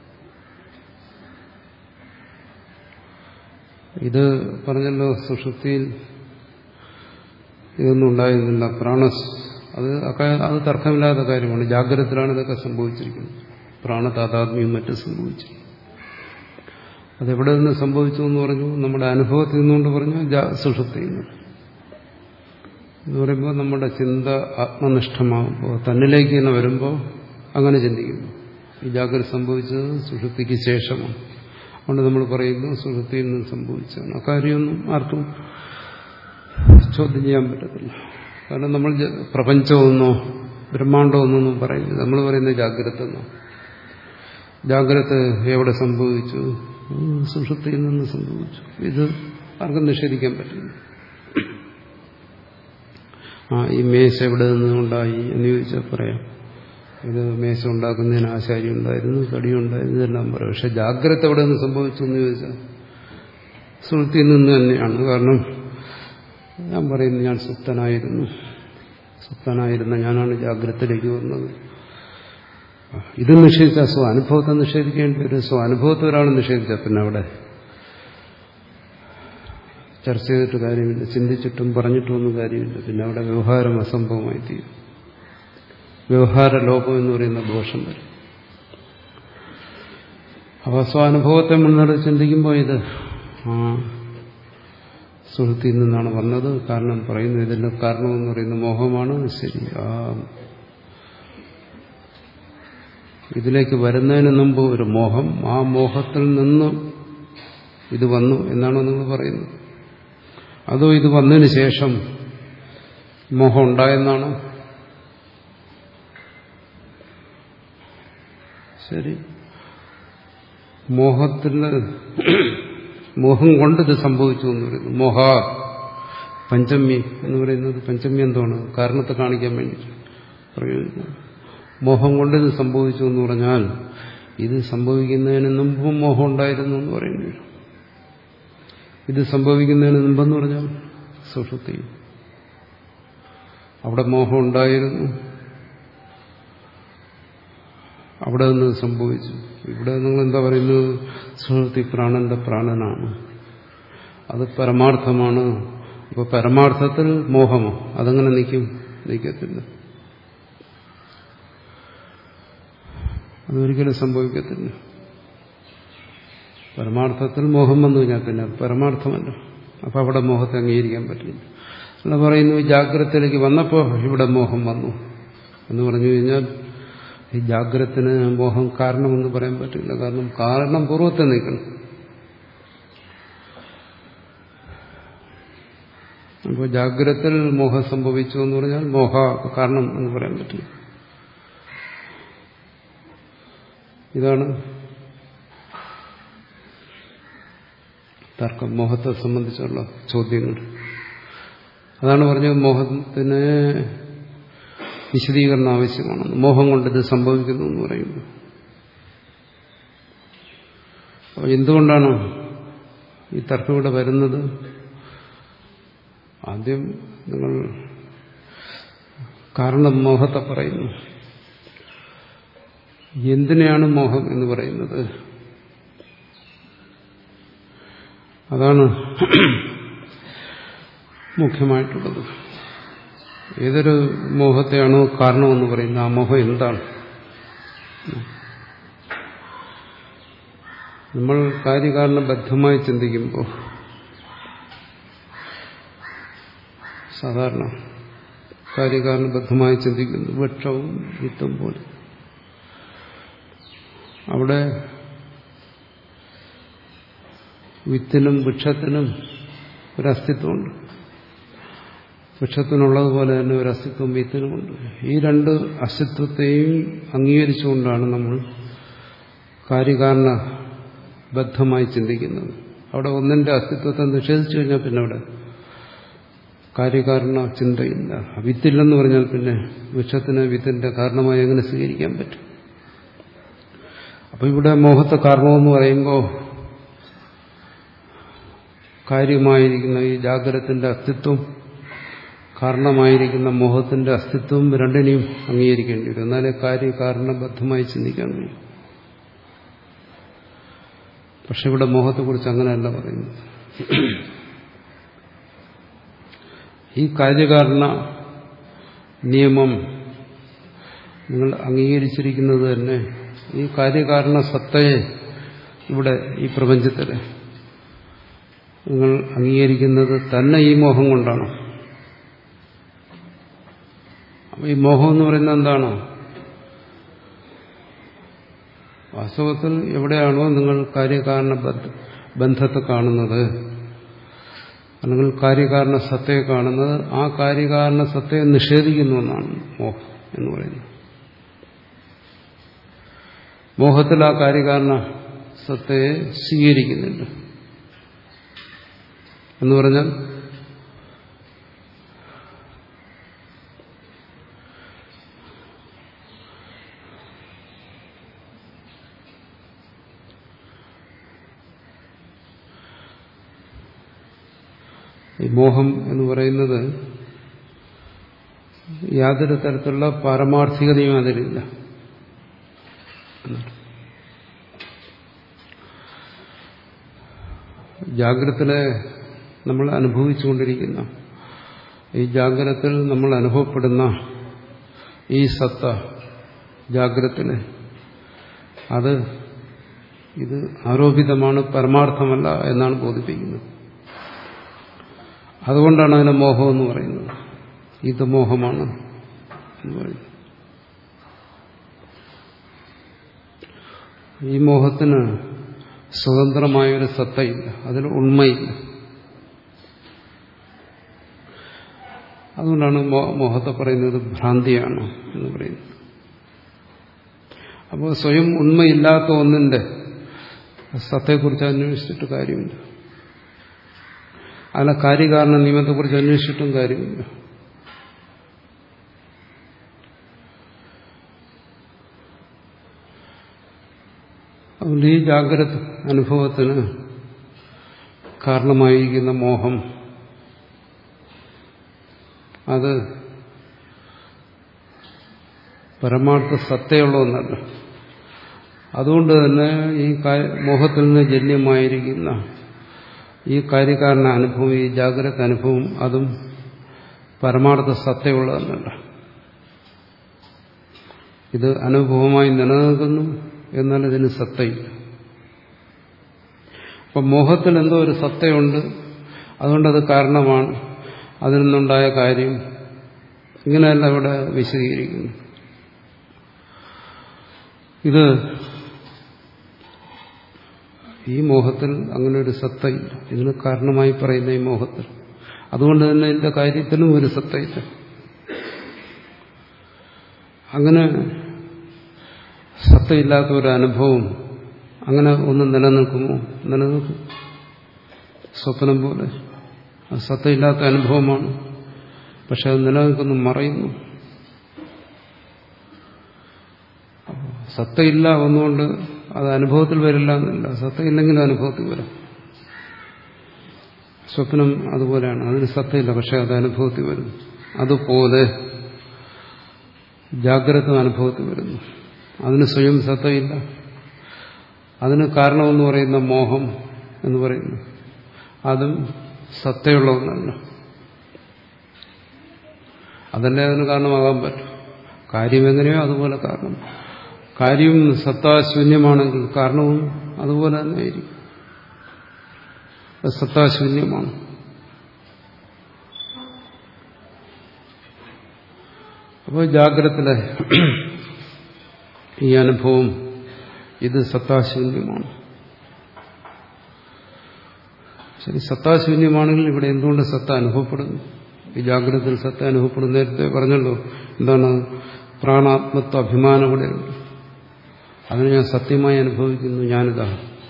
ഇത് പറഞ്ഞല്ലോ, സുഷുപ്തിയിൽ ഇതൊന്നും ഉണ്ടായിരുന്നില്ല. പ്രാണ അത് അത് തർക്കമില്ലാത്ത കാര്യമാണ്. ജാഗ്രതത്തിലാണ് ഇതൊക്കെ സംഭവിച്ചിരിക്കുന്നത്. പ്രാണതാതാത്മ്യം മറ്റും സംഭവിച്ചു. അതെവിടെ നിന്ന് സംഭവിച്ചു എന്ന് പറഞ്ഞു? നമ്മുടെ അനുഭവത്തിൽ നിന്നുകൊണ്ട് പറഞ്ഞു, സുഷുപ്തിയിൽ നിന്ന് എന്ന് പറയുമ്പോൾ നമ്മുടെ ചിന്ത ആത്മനിഷ്ഠമാകുമ്പോൾ, തന്നിലേക്ക് തന്നെ വരുമ്പോൾ അങ്ങനെ ചിന്തിക്കുന്നു. ഈ ജാഗ്രത സംഭവിച്ചത് സുഷുപ്തിക്ക് ശേഷമാണ്. അതുകൊണ്ട് നമ്മൾ പറയുന്നു സുഷുപ്തിയിൽ നിന്ന് സംഭവിച്ചതാണ്. അക്കാര്യമൊന്നും ആർക്കും ചോദ്യം ചെയ്യാൻ പറ്റത്തില്ല. കാരണം നമ്മൾ പ്രപഞ്ചമൊന്നോ ബ്രഹ്മാണ്ടമൊന്നൊന്നും പറയുന്നത്, നമ്മൾ പറയുന്നത് ജാഗ്രത എന്നോ. ജാഗ്രത എവിടെ സംഭവിച്ചു? സുഷുപ്തിയിൽ നിന്ന് സംഭവിച്ചു. ഇത് ആർക്കും നിഷേധിക്കാൻ പറ്റില്ല. ആ ഈ മേശ എവിടെ നിന്നുണ്ടായി എന്ന് ചോദിച്ചാൽ പറയാം, ഇത് മേശ ഉണ്ടാക്കുന്നതിന് ആശാരി ഉണ്ടായിരുന്നു, കടിയുണ്ടായിരുന്നു, ഇതെല്ലാം പറയാം. പക്ഷെ ജാഗ്രത എവിടെ നിന്ന് സംഭവിച്ചു എന്ന് ചോദിച്ചാൽ സുഹൃത്തിൽ നിന്ന് തന്നെയാണ്. കാരണം ഞാൻ പറയുന്നു, ഞാൻ സുപ്തനായിരുന്നു, സുപ്തനായിരുന്ന ഞാനാണ് ജാഗ്രതയിലേക്ക് വന്നത്. ഇത് നിഷേധിച്ച സ്വ അനുഭവത്തെ നിഷേധിക്കേണ്ടി വരും. സ്വ അനുഭവത്തെ ഒരാൾ നിഷേധിച്ച പിന്നെ അവിടെ ചർച്ച ചെയ്തിട്ട് കാര്യമില്ല, ചിന്തിച്ചിട്ടും പറഞ്ഞിട്ടും ഒന്നും കാര്യമില്ല. പിന്നെ അവിടെ വ്യവഹാരം അസംഭവമായി തീരും. വ്യവഹാര ലോപം എന്ന് പറയുന്ന ദോഷം വരും. അപ്പോൾ സ്വാനുഭവത്തെ മുൻനിർത്തി ചിന്തിക്കുമ്പോൾ ഇത് ആ സുഹൃത്തിൽ നിന്നാണ് വന്നത്. കാരണം പറയുന്നു, ഇതിന്റെ കാരണമെന്ന് പറയുന്ന മോഹമാണ്. ശരി, ആ ഇതിലേക്ക് വരുന്നതിന് മുമ്പ് ഒരു മോഹം, ആ മോഹത്തിൽ നിന്ന് ഇത് വന്നു എന്നാണോ നിങ്ങൾ പറയുന്നത്? അതോ ഇത് വന്നതിന് ശേഷം മോഹം ഉണ്ടായെന്നാണോ? ശരി, മോഹത്തിന് മോഹം കൊണ്ട് ഇത് സംഭവിച്ചു എന്ന് പറയുന്നു. മോഹ പഞ്ചമി എന്ന് പറയുന്നത്, പഞ്ചമി എന്താണ്? കാരണത്തെ കാണിക്കാൻ വേണ്ടി പ്രയോഗിക്കുന്നു. മോഹം കൊണ്ട് ഇത് സംഭവിച്ചു എന്ന് പറഞ്ഞാൽ ഇത് സംഭവിക്കുന്നതിന് മുമ്പും മോഹം ഉണ്ടായിരുന്നു എന്ന് പറയുന്നു. ഇത് സംഭവിക്കുന്നതിന് മുമ്പെന്ന് പറഞ്ഞാൽ സുഷുപ്തി, അവിടെ മോഹം ഉണ്ടായിരുന്നു, അവിടെ നിന്ന് സംഭവിച്ചു. ഇവിടെ നിങ്ങൾ എന്താ പറയുന്നത്? സുഷുപ്തി പ്രാണന്റെ പ്രാണനാണ്, അത് പരമാർത്ഥമാണ്. ഇപ്പൊ പരമാർത്ഥത്തിൽ മോഹമോ? അതങ്ങനെ നിൽക്കും? നിൽക്കത്തില്ല, അതൊരിക്കലും സംഭവിക്കത്തില്ല. പരമാർത്ഥത്തിൽ മോഹം വന്നു കഴിഞ്ഞാൽ പിന്നെ പരമാർത്ഥമല്ല. അപ്പൊ അവിടെ മോഹത്തെ അംഗീകരിക്കാൻ പറ്റില്ല. അല്ല പറയുന്നു, ജാഗ്രതയിലേക്ക് വന്നപ്പോൾ ഇവിടെ മോഹം വന്നു എന്ന് പറഞ്ഞു കഴിഞ്ഞാൽ ഈ ജാഗ്രതത്തിന് മോഹം കാരണമെന്ന് പറയാൻ പറ്റില്ല. കാരണം കാരണം പൂർവ്വത്തെ നിൽക്കണം. അപ്പോൾ ജാഗ്രതയിൽ മോഹം സംഭവിച്ചു എന്ന് പറഞ്ഞാൽ മോഹ കാരണം എന്ന് പറയാൻ പറ്റില്ല. ഇതാണ് തർക്കം, മോഹത്തെ സംബന്ധിച്ചുള്ള ചോദ്യങ്ങൾ. അതാണ് പറഞ്ഞത്, മോഹത്തിന് വിശദീകരണം ആവശ്യമാണ്. മോഹം കൊണ്ട് ഇത് സംഭവിക്കുന്നു എന്ന് പറയുമ്പോൾ അപ്പോൾ എന്തുകൊണ്ടാണ് ഈ തർക്കം ഇവിടെ വരുന്നത്? ആദ്യം നിങ്ങൾ കാരണം മോഹത്തെ പറയുന്നു. എന്തിനെയാണ് മോഹം എന്ന് പറയുന്നത്? അതാണ് മുഖ്യമായിട്ടുള്ളത്. ഏതൊരു മോഹത്തെയാണോ കാരണമെന്ന് പറയുന്നത്, ആ മോഹം എന്താണ്? നമ്മൾ കാര്യകാരണബദ്ധമായി ചിന്തിക്കുമ്പോൾ സാധാരണ കാര്യകാരണബദ്ധമായി ചിന്തിക്കുന്നു, വൃക്ഷവും വിത്തും പോലെ. അവിടെ വിത്തിനും വൃക്ഷത്തിനും ഒരസ്തിത്വമുണ്ട്. വൃക്ഷത്തിനുള്ളതുപോലെ തന്നെ ഒരു അസ്തിത്വം വിത്തിനുമുണ്ട്. ഈ രണ്ട് അസ്തിത്വത്തെയും അംഗീകരിച്ചുകൊണ്ടാണ് നമ്മൾ കാര്യകാരണ ബദ്ധമായി ചിന്തിക്കുന്നത്. അവിടെ ഒന്നിന്റെ അസ്തിത്വത്തെ നിഷേധിച്ചു കഴിഞ്ഞാൽ പിന്നെ അവിടെ കാര്യകാരണ ചിന്തയില്ല. വിത്തില്ലെന്ന് പറഞ്ഞാൽ പിന്നെ വൃക്ഷത്തിന് വിത്തിന്റെ കാരണമായി എങ്ങനെ സ്വീകരിക്കാൻ പറ്റും? അപ്പൊ ഇവിടെ മോഹത്തെ കാരണമെന്ന് പറയുമ്പോൾ കാര്യമായിരിക്കുന്ന ഈ ജാഗ്രതത്തിന്റെ അസ്തിത്വം, കാരണമായിരിക്കുന്ന മോഹത്തിന്റെ അസ്തിത്വം രണ്ടിനെയും അംഗീകരിക്കേണ്ടി വരും. എന്നാലേ കാര്യകാരണബദ്ധമായി ചിന്തിക്കാൻ കഴിയും. പക്ഷെ ഇവിടെ മോഹത്തെക്കുറിച്ച് അങ്ങനെയല്ല പറയുന്നത്. ഈ കാര്യകാരണ നിയമം നിങ്ങൾ അംഗീകരിച്ചിരിക്കുന്നത് തന്നെ ഈ കാര്യകാരണ സത്തയെ ഇവിടെ ഈ പ്രപഞ്ചത്തിൽ നിങ്ങൾ അംഗീകരിക്കുന്നത് തന്നെ ഈ മോഹം കൊണ്ടാണ്. അപ്പൊ ഈ മോഹം എന്ന് പറയുന്നത് എന്താണ്? വാസ്തവത്തിൽ എവിടെയാണോ നിങ്ങൾ കാര്യകാരണ ബന്ധത്തെ കാണുന്നത്, അല്ലെങ്കിൽ കാര്യകാരണ സത്തയെ കാണുന്നത്, ആ കാര്യകാരണ സത്തയെ നിഷേധിക്കുന്നു എന്നാണ് മോഹം എന്ന് പറയുന്നത്. മോഹത്തിൽ ആ കാര്യകാരണ സത്തയെ സ്വീകരിക്കുന്നില്ല എന്ന് പറഞ്ഞാൽ ഈ മോഹം എന്ന് പറയുന്നത് യാതൊരു തരത്തിലുള്ള പാരമാർത്ഥികതയും അതിലില്ല. ജാഗ്രതത്തിലെ നമ്മൾ അനുഭവിച്ചുകൊണ്ടിരിക്കുന്ന ഈ ജാഗ്രതത്തിൽ നമ്മൾ അനുഭവപ്പെടുന്ന ഈ സത്ത ജാഗ്രതത്തിലെ അത് ഇത് ആരോപിതമാണ്, പരമാർത്ഥമല്ല എന്നാണ് ബോധിപ്പിക്കുന്നത്. അതുകൊണ്ടാണ് അതിനെ മോഹം എന്ന് പറയുന്നത്. ഇത് മോഹമാണ് എന്ന് പറയുന്നത്. ഈ മോഹത്തിന് സ്വതന്ത്രമായൊരു സത്തയില്ല, അതിൽ ഉണ്മയില്ല. അതുകൊണ്ടാണ് മോഹത്തെ പറയുന്നത് ഭ്രാന്തിയാണ് എന്ന് പറയുന്നത്. അപ്പോൾ സ്വയം ഉണ്മയില്ലാത്ത ഒന്നിന്റെ സത്തയെക്കുറിച്ച് അന്വേഷിച്ചിട്ട് കാര്യമില്ല, അതിലെ കാര്യകാരണ നിയമത്തെക്കുറിച്ച് അന്വേഷിച്ചിട്ടും കാര്യമില്ല. അതുകൊണ്ട് ഈ ജാഗ്രത അനുഭവത്തിന് കാരണമായിരിക്കുന്ന മോഹം അത് പരമാർത്ഥ സത്തയുള്ള ഒന്നല്ല. അതുകൊണ്ട് തന്നെ ഈ മോഹത്തിൽ നിന്ന് ജന്യമായിരിക്കുന്ന ഈ കാര്യകാരണ അനുഭവം, ഈ ജാഗ്രത അനുഭവം, അതും പരമാർത്ഥ സത്തയുള്ളതല്ല. ഇത് അനുഭവമായി നിലനിൽക്കുന്നു, എന്നാൽ ഇതിന് സത്തയില്ല. അപ്പം മോഹത്തിൽ എന്തോ ഒരു സത്തയുണ്ട്, അതുകൊണ്ടത് കാരണമാണ്, അതിൽ നിന്നുണ്ടായ കാര്യം, ഇങ്ങനെയല്ല ഇവിടെ വിശദീകരിക്കുന്നു. ഇത് ഈ മോഹത്തിൽ അങ്ങനെ ഒരു സത്തയില്ല, ഇതിന് കാരണമായി പറയുന്ന ഈ മോഹത്തിൽ. അതുകൊണ്ട് തന്നെ ഇതിന്റെ കാര്യത്തിലും ഒരു സത്തയില്ല. അങ്ങനെ സത്തയില്ലാത്ത ഒരു അനുഭവം അങ്ങനെ ഒന്ന് നിലനിൽക്കുമോ? നിലനിൽക്കും. സ്വപ്നം പോലെ സത്തയില്ലാത്ത അനുഭവമാണ്, പക്ഷെ അത് നിലനിൽക്കുന്നു, മറയുന്നു. സത്തയില്ല ഒന്നുകൊണ്ട് അത് അനുഭവത്തിൽ വരില്ല എന്നില്ല, സത്തയില്ലെങ്കിലും അനുഭവത്തിൽ വരാം. സ്വപ്നം അതുപോലെയാണ്, അതിന് സത്തയില്ല, പക്ഷെ അത് അനുഭവത്തിൽ വരുന്നു. അതുപോലെ ജാഗ്രത അനുഭവത്തിൽ വരുന്നു, അതിന് സ്വയം സത്തയില്ല. അതിന് കാരണമെന്ന് പറയുന്ന മോഹം എന്ന് പറയുന്നു, അതും സത്തയുള്ള ഒന്നല്ല. അതല്ലേ അതിന് കാരണമാകാൻ പറ്റും. കാര്യം എങ്ങനെയോ അതുപോലെ കാരണം. കാര്യം സത്താശൂന്യമാണെങ്കിൽ കാരണവും അതുപോലെ തന്നെ ആയിരിക്കും. സത്താശൂന്യമാണ്. അപ്പോൾ ജാഗ്രതത്തിലെ ഈ അനുഭവം ഇത് സത്താശൂന്യമാണ്. ശരി, സത്താശൂന്യമാണെങ്കിൽ ഇവിടെ എന്തുകൊണ്ട് സത്ത അനുഭവപ്പെടുന്നു? ഈ ജാഗ്രതത്തിൽ സത്ത അനുഭവപ്പെടുന്ന നേരത്തെ പറഞ്ഞല്ലോ, എന്താണ്? പ്രാണാത്മത്വ അഭിമാനം ഇവിടെ ഉണ്ട്. അതിന് ഞാൻ സത്യമായി അനുഭവിക്കുന്നു, ഞാനിതാ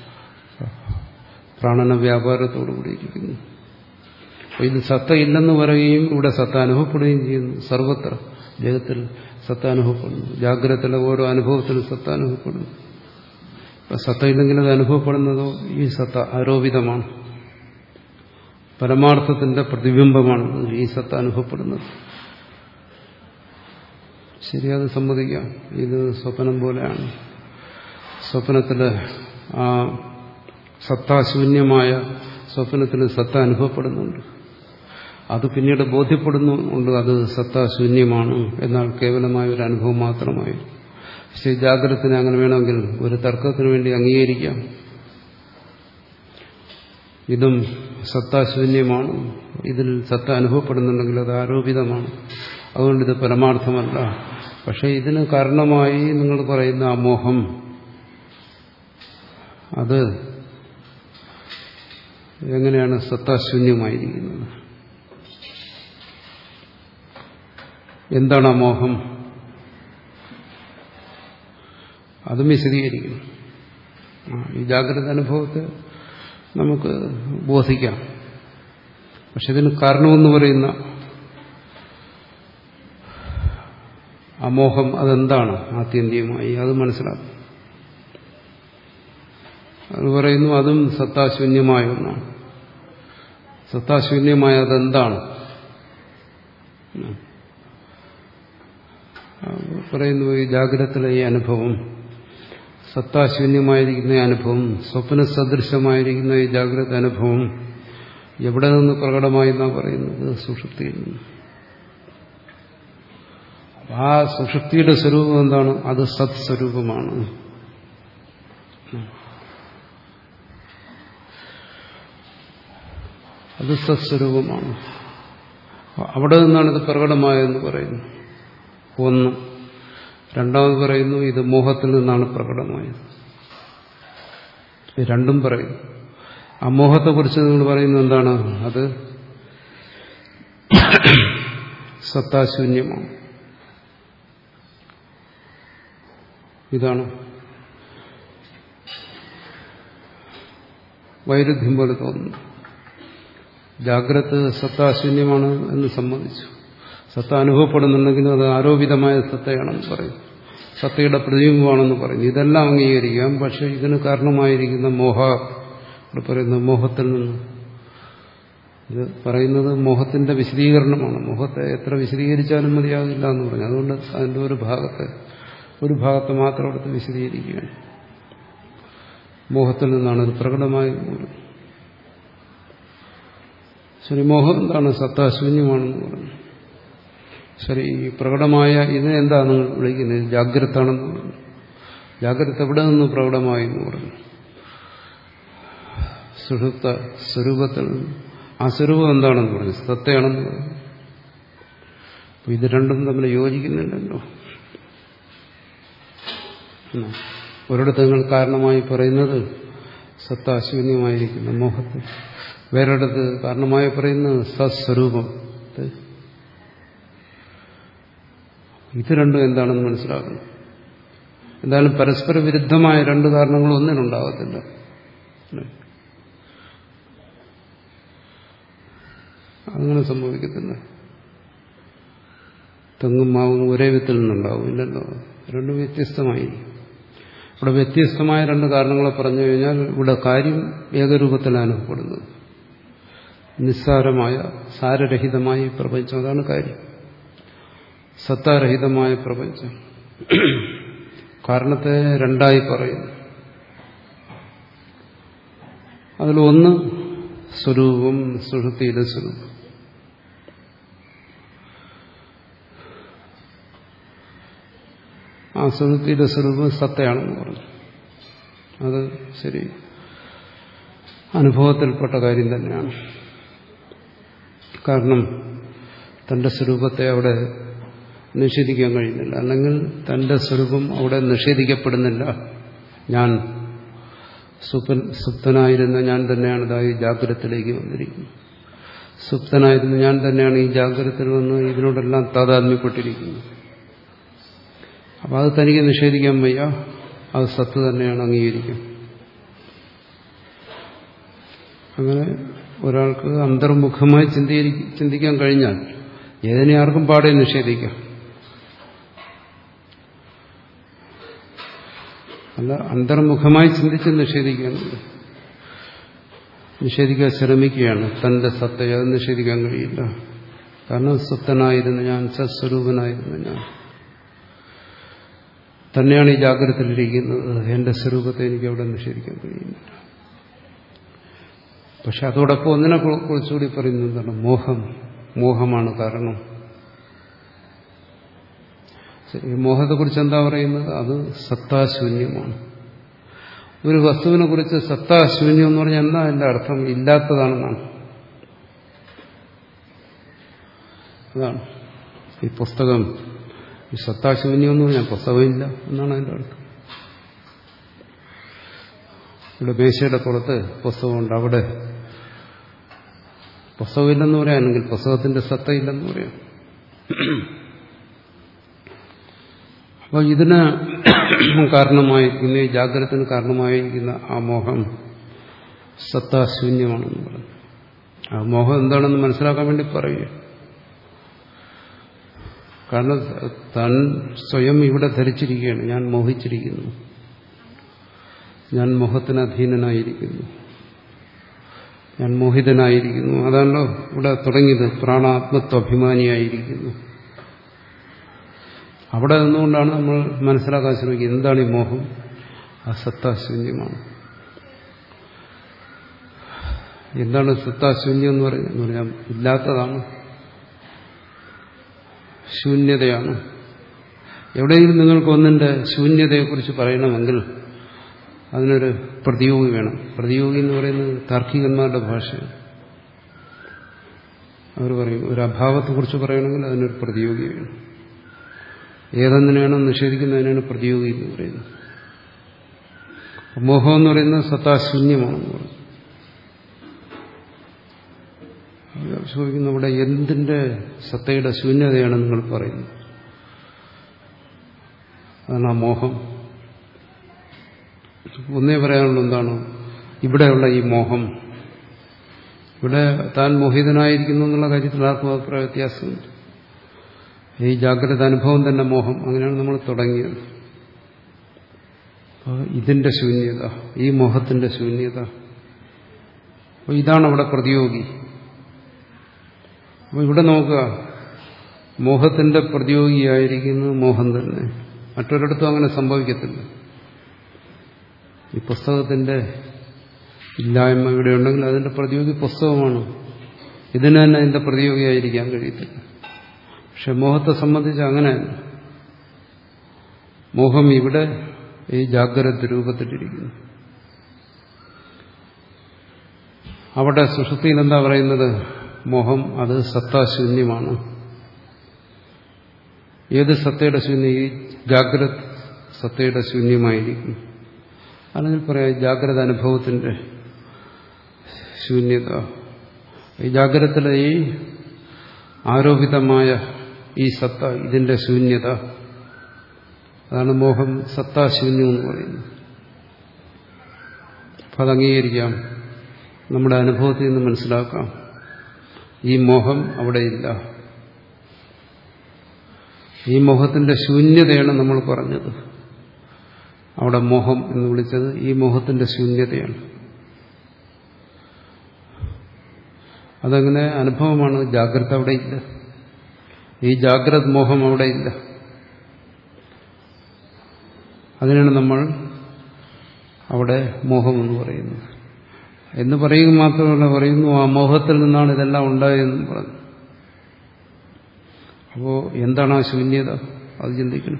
പ്രാണന വ്യാപാരത്തോടുകൂടി ഇരിക്കുന്നു. അപ്പോൾ ഇത് സത്ത ഇല്ലെന്ന് പറയുകയും ഇവിടെ സത്ത അനുഭവപ്പെടുകയും ചെയ്യുന്നു. സർവത്ര ജഗത്തിൽ സത്ത അനുഭവപ്പെടുന്നു, ജാഗ്രതത്തിലെ ഓരോ അനുഭവത്തിലും സത്ത അനുഭവപ്പെടുന്നു. അപ്പം സത്ത ഇല്ലെങ്കിൽ അത് അനുഭവപ്പെടുന്നതോ ഈ സത്ത ആരോപിതമാണ്, പരമാർത്ഥത്തിന്റെ പ്രതിബിംബമാണ് ഈ സത്ത അനുഭവപ്പെടുന്നത്. ശരി, അത് സമ്മതിക്കാം. ഇത് സ്വപ്നം പോലെയാണ്. സ്വപ്നത്തില് ആ സത്താശൂന്യമായ സ്വപ്നത്തിന് സത്ത അനുഭവപ്പെടുന്നുണ്ട്. അത് പിന്നീട് ബോധ്യപ്പെടുന്നുണ്ട് അത് സത്താശൂന്യമാണ്, എന്നാൽ കേവലമായ ഒരു അനുഭവം മാത്രമായി. പക്ഷേ ജാഗ്രതത്തിന് അങ്ങനെ വേണമെങ്കിൽ ഒരു തർക്കത്തിന് വേണ്ടി അംഗീകരിക്കാം. ഇതും സത്താശൂന്യമാണ്, ഇതിൽ സത്ത അനുഭവപ്പെടുന്നുണ്ടെങ്കിൽ അത് ആരോപിതമാണ്, അതുകൊണ്ട് ഇത് പരമാർത്ഥമല്ല. പക്ഷെ ഇതിന് കാരണമായി നിങ്ങൾ പറയുന്ന ആ മോഹം, അത് എങ്ങനെയാണ് സത്താശൂന്യമായിരിക്കുന്നത്? എന്താണ് ആ മോഹം? അതും വിശദീകരിക്കുന്നു. ഈ ജാഗ്രത അനുഭവത്തെ നമുക്ക് ബോധിക്കാം, പക്ഷെ ഇതിന് കാരണമെന്ന് പറയുന്ന അമോഹം അതെന്താണ് ആത്യന്തികമായി അത് മനസ്സിലാക്കും. അത് പറയുന്നു അതും സത്താശൂന്യമായ ഒന്നാണ്. സത്താശൂന്യമായത് എന്താണ്? പറയുന്നു ഈ ജാഗ്രതത്തിലെ ഈ അനുഭവം, സത്താശൂന്യമായിരിക്കുന്ന ഈ അനുഭവം, സ്വപ്ന സദൃശമായിരിക്കുന്ന ഈ ജാഗ്രത അനുഭവം എവിടെ നിന്ന് പ്രകടമായി എന്നാണ് പറയുന്നത്? സുഷുപ്തിയിൽ നിന്ന്. ആ സുഷുപ്തിയുടെ സ്വരൂപം എന്താണ്? അത് സത് സ്വരൂപമാണ്. അത് സത്സ്വരൂപമാണ്. അവിടെ നിന്നാണ് ഇത് പ്രകടമായതെന്ന് പറയുന്നു. ഒന്ന്. രണ്ടാമത് പറയുന്നു ഇത് മോഹത്തിൽ നിന്നാണ് പ്രകടമായത്. രണ്ടും പറയുന്നു. ആ മോഹത്തെക്കുറിച്ച് നിങ്ങൾ പറയുന്നത് എന്താണ്? അത് സത്താശൂന്യമാണ്. ഇതാണ് വൈരുദ്ധ്യം പോലെ തോന്നുന്നു. ജാഗ്രത സത്താശൂന്യമാണ് എന്ന് സമ്മതിച്ചു. സത്ത അനുഭവപ്പെടുന്നുണ്ടെങ്കിലും അത് ആരോപിതമായ സത്തയാണെന്ന് പറയും. സത്തയുടെ പ്രതിബിംബമാണെന്ന് പറയും. ഇതെല്ലാം അംഗീകരിക്കാം. പക്ഷെ ഇതിന് കാരണമായിരിക്കുന്ന മോഹ, ഇവിടെ പറയുന്ന മോഹത്തിൽ നിന്ന്, ഇത് പറയുന്നത് മോഹത്തിന്റെ വിശദീകരണമാണ്. മോഹത്തെ എത്ര വിശദീകരിച്ചാലും മതിയാകില്ല എന്ന് പറഞ്ഞു. അതുകൊണ്ട് അതിന്റെ ഒരു ഭാഗത്തെ ഒരു ഭാഗത്ത് മാത്രം എടുത്ത് വിശദീകരിക്കുകയാണ്. മോഹത്തിൽ നിന്നാണ് ഇത് പ്രകടമായി. ശരി, മോഹം എന്താണ്? സത്താശൂന്യമാണെന്ന് പറഞ്ഞു. ശരി, ഈ പ്രകടമായ ഇതിനെ എന്താ നിങ്ങൾ വിളിക്കുന്നത്? ജാഗ്രത ആണെന്ന് പറഞ്ഞു. ജാഗ്രത എവിടെ നിന്ന് പ്രകടമായി എന്ന് പറഞ്ഞു? സുഷുപ്ത സ്വരൂപത്തിൽ നിന്ന്. ആ സ്വരൂപം എന്താണെന്ന് പറഞ്ഞു? സത്തയാണെന്ന് പറഞ്ഞു. അപ്പൊ ഇത് രണ്ടും തമ്മിൽ യോജിക്കുന്നില്ലല്ലോ. ഒരിടത്ത് നിങ്ങൾ കാരണമായി പറയുന്നത് സത്താശൂന്യമായിരിക്കുന്ന മോഹത്തിൽ, വേറൊരിടത്ത് കാരണമായി പറയുന്നത് സത്സ്വരൂപം. ഇത് രണ്ടും എന്താണെന്ന് മനസ്സിലാക്കണം. എന്തായാലും പരസ്പര വിരുദ്ധമായ രണ്ട് കാരണങ്ങൾ ഒന്നിനുണ്ടാകത്തില്ല. അങ്ങനെ സംഭവിക്കത്തില്ല. തെങ്ങും മാവും ഒരേ വിത്തിൽ നിന്നുണ്ടാവും ഇല്ലല്ലോ. രണ്ടും വ്യത്യസ്തമായി. ഇവിടെ വ്യത്യസ്തമായ രണ്ട് കാരണങ്ങളെ പറഞ്ഞു കഴിഞ്ഞാൽ ഇവിടെ കാര്യം ഏകരൂപത്തിലാണ് അനുഭവപ്പെടുന്നത്. നിസ്സാരമായ സാരരഹിതമായ ഈ പ്രപഞ്ചം, അതാണ് കാര്യം. സത്താരഹിതമായ പ്രപഞ്ചം. കാരണത്തെ രണ്ടായി പറയുന്നു. അതിലൊന്ന് സ്വരൂപം, സുഷുപ്തിയുടെ സ്വരൂപം. ആ സുഷുപ്തിയുടെ സ്വരൂപം സത്തയാണെന്ന് പറഞ്ഞു. അത് ശരി, അനുഭവത്തിൽപ്പെട്ട കാര്യം തന്നെയാണ്. കാരണം തന്റെ സ്വരൂപത്തെ അവിടെ നിഷേധിക്കാൻ കഴിയുന്നില്ല. അല്ലെങ്കിൽ തന്റെ സ്വരൂപം അവിടെ നിഷേധിക്കപ്പെടുന്നില്ല. ഞാൻ സുപ്തൻ സുപ്തനായിരുന്ന ഞാൻ തന്നെയാണ് ഇതായി ജാഗ്രതത്തിലേക്ക് വന്നിരിക്കുന്നത്. സുപ്തനായിരുന്ന ഞാൻ തന്നെയാണ് ഈ ജാഗ്രതത്തിൽ വന്ന് ഇതിനോടെല്ലാം താതാത്മ്യപ്പെട്ടിരിക്കുന്നത്. അപ്പം അത് തനിക്ക് നിഷേധിക്കാൻ വയ്യ. അത് സത്ത് തന്നെയാണ്, അംഗീകരിക്കും. അങ്ങനെ ഒരാൾക്ക് അന്തർമുഖമായി ചിന്തിക്കാൻ കഴിഞ്ഞാൽ ഏതിനെ ആർക്കും പാടെ നിഷേധിക്കാം. അല്ല, അന്തർമുഖമായി ചിന്തിച്ച് നിഷേധിക്കുന്നുണ്ട്. നിഷേധിക്കാൻ ശ്രമിക്കുകയാണ് തന്റെ സത്തയെ. അത് നിഷേധിക്കാൻ കഴിയില്ല. കാരണം സുപ്തനായിരുന്ന ഞാൻ, സത്സ്വരൂപനായിരുന്ന ഞാൻ തന്നെയാണ് ഈ ജാഗ്രതയിലിരിക്കുന്നത്. എന്റെ സ്വരൂപത്തെ എനിക്ക് അവിടെ നിഷേധിക്കാൻ കഴിയുന്നില്ല. പക്ഷെ അതോടൊപ്പം ഒന്നിനെ കുറിച്ചുകൂടി പറയുന്നത് എന്താണ്? മോഹം. മോഹമാണ് കാരണം. ശരി, മോഹത്തെക്കുറിച്ച് എന്താ പറയുന്നത്? അത് സത്താശൂന്യമാണ്. ഒരു വസ്തുവിനെ കുറിച്ച് സത്താശൂന്യം എന്ന് പറഞ്ഞാൽ എന്താ അതിന്റെ അർത്ഥം? ഇല്ലാത്തതാണെന്നാണ്. അതാണ് ഈ പുസ്തകം. ഈ സത്താശൂന്യം എന്ന് പറഞ്ഞാൽ പുസ്തകമില്ല എന്നാണ് അതിന്റെ അർത്ഥം. ഇവിടെ മേശയുടെ പുറത്ത് പുസ്തകമുണ്ട്, അവിടെ പുസ്തകമില്ലെന്ന് പറയാനെങ്കിൽ പുസ്തകത്തിന്റെ സത്തയില്ലെന്ന് പറയാം. അപ്പോൾ ഇതിന് കാരണമായിരിക്കുന്ന, ഈ ജാഗ്രതത്തിന് കാരണമായിരിക്കുന്ന ആ മോഹം സത്താശൂന്യമാണെന്ന് പറഞ്ഞു. ആ മോഹം എന്താണെന്ന് മനസ്സിലാക്കാൻ വേണ്ടി പറയുക. കാരണം താൻ സ്വയം ഇവിടെ ധരിച്ചിരിക്കുകയാണ്, ഞാൻ മോഹിച്ചിരിക്കുന്നു, ഞാൻ മോഹത്തിന് അധീനനായിരിക്കുന്നു. ഞാൻ മോഹിതനായിരിക്കുന്നു. അതാണല്ലോ ഇവിടെ തുടങ്ങിയത്. പ്രാണാത്മത്വഭിമാനിയായിരിക്കുന്നു. അവിടെ നിന്നുകൊണ്ടാണ് നമ്മൾ മനസ്സിലാക്കാൻ ശ്രമിക്കുന്നത് എന്താണ് ഈ മോഹം. ആ സത്താശൂന്യമാണ്. എന്താണ് സത്താശൂന്യം എന്ന് പറയുന്നത്? എന്ന് പറഞ്ഞാൽ ഇല്ലാത്തതാണ്, ശൂന്യതയാണ്. എവിടെയെങ്കിലും നിങ്ങൾക്ക് ഒന്നിന്റെ ശൂന്യതയെക്കുറിച്ച് പറയണമെങ്കിൽ അതിനൊരു പ്രതിയോഗി വേണം. പ്രതിയോഗി എന്ന് പറയുന്നത് താർക്കികന്മാരുടെ ഭാഷയാണ്. അവർ പറയും ഒരു അഭാവത്തെക്കുറിച്ച് പറയണമെങ്കിൽ അതിനൊരു പ്രതിയോഗി വേണം. ഏതെന്തിനാണ് നിഷേധിക്കുന്നതിനാണ് പ്രതിയോഗി എന്ന് പറയുന്നത്. മോഹം എന്ന് പറയുന്നത് സത്താശൂന്യമാണെന്ന് പറയും. ചോദിക്കുന്ന ഇവിടെ എന്തിന്റെ സത്തയുടെ ശൂന്യതയാണ് നിങ്ങൾ പറയുന്നത്? അതാണ് ആ മോഹം. ഒന്നേ പറയാനുള്ള എന്താണ് ഇവിടെയുള്ള ഈ മോഹം. ഇവിടെ താൻ മോഹിതനായിരിക്കുന്നു എന്നുള്ള കാര്യത്തിൽ ആർക്കും അഭിപ്രായ വ്യത്യാസമുണ്ട്. ഈ ജാഗ്രത അനുഭവം തന്നെ മോഹം. അങ്ങനെയാണ് നമ്മൾ തുടങ്ങിയത്. ഇതിന്റെ ശൂന്യത, ഈ മോഹത്തിന്റെ ശൂന്യത, അപ്പോൾ ഇതാണ് അവിടെ പ്രതിയോഗി. അപ്പോൾ ഇവിടെ നോക്കുക, മോഹത്തിന്റെ പ്രതിയോഗിയായിരിക്കുന്നത് മോഹം തന്നെ. മറ്റൊരിടത്തും അങ്ങനെ സംഭവിക്കത്തില്ല. ഈ പുസ്തകത്തിന്റെ ഇല്ലായ്മ ഇവിടെ ഉണ്ടെങ്കിൽ അതിന്റെ പ്രതിയോഗി പുസ്തകമാണ്. ഇതിന് തന്നെ അതിന്റെ പ്രതിയോഗിയായിരിക്കാൻ കഴിയത്തില്ല. പക്ഷെ മോഹത്തെ സംബന്ധിച്ച് അങ്ങനെയല്ല. മോഹം ഇവിടെ ഈ ജാഗ്രത രൂപത്തിലിരിക്കുന്നു. അവിടെ സുഷുപ്തിയിൽ എന്താ പറയുന്നത്? മോഹം അത് സത്താശൂന്യമാണ്. ഏത് സത്തയുടെ ശൂന്യം? ഈ ജാഗ്രത സത്തയുടെ ശൂന്യമായിരിക്കും. അല്ലെങ്കിൽ പറയാം ജാഗ്രത അനുഭവത്തിന്റെ ശൂന്യത. ഈ ജാഗ്രതത്തിലെ ഈ ആരോപിതമായ ഈ സത്ത, ഇതിന്റെ ശൂന്യത, അതാണ് മോഹം സത്താശൂന്യം എന്ന് പറയുന്നത്. അപ്പം അത് അംഗീകരിക്കാം. നമ്മുടെ അനുഭവത്തിൽ നിന്ന് മനസ്സിലാക്കാം ഈ മോഹം അവിടെയില്ല. ഈ മോഹത്തിന്റെ ശൂന്യതയാണ് നമ്മൾ പറഞ്ഞത്. അവിടെ മോഹം എന്ന് വിളിച്ചത് ഈ മോഹത്തിന്റെ ശൂന്യതയാണ്. അതങ്ങനെ അനുഭവമാണ്. ജാഗ്രത അവിടെ ഇല്ല. ഈ ജാഗ്രത മോഹം അവിടെ ഇല്ല. അതിനാണ് നമ്മൾ അവിടെ മോഹം എന്ന് പറയുന്നത്. എന്ന് പറയുക മാത്രമല്ല, പറയുന്നു ആ മോഹത്തിൽ നിന്നാണ് ഇതെല്ലാം ഉണ്ടായതെന്നും പറഞ്ഞു. അപ്പോൾ എന്താണ് ആ ശൂന്യത? അത് ചിന്തിക്കണം.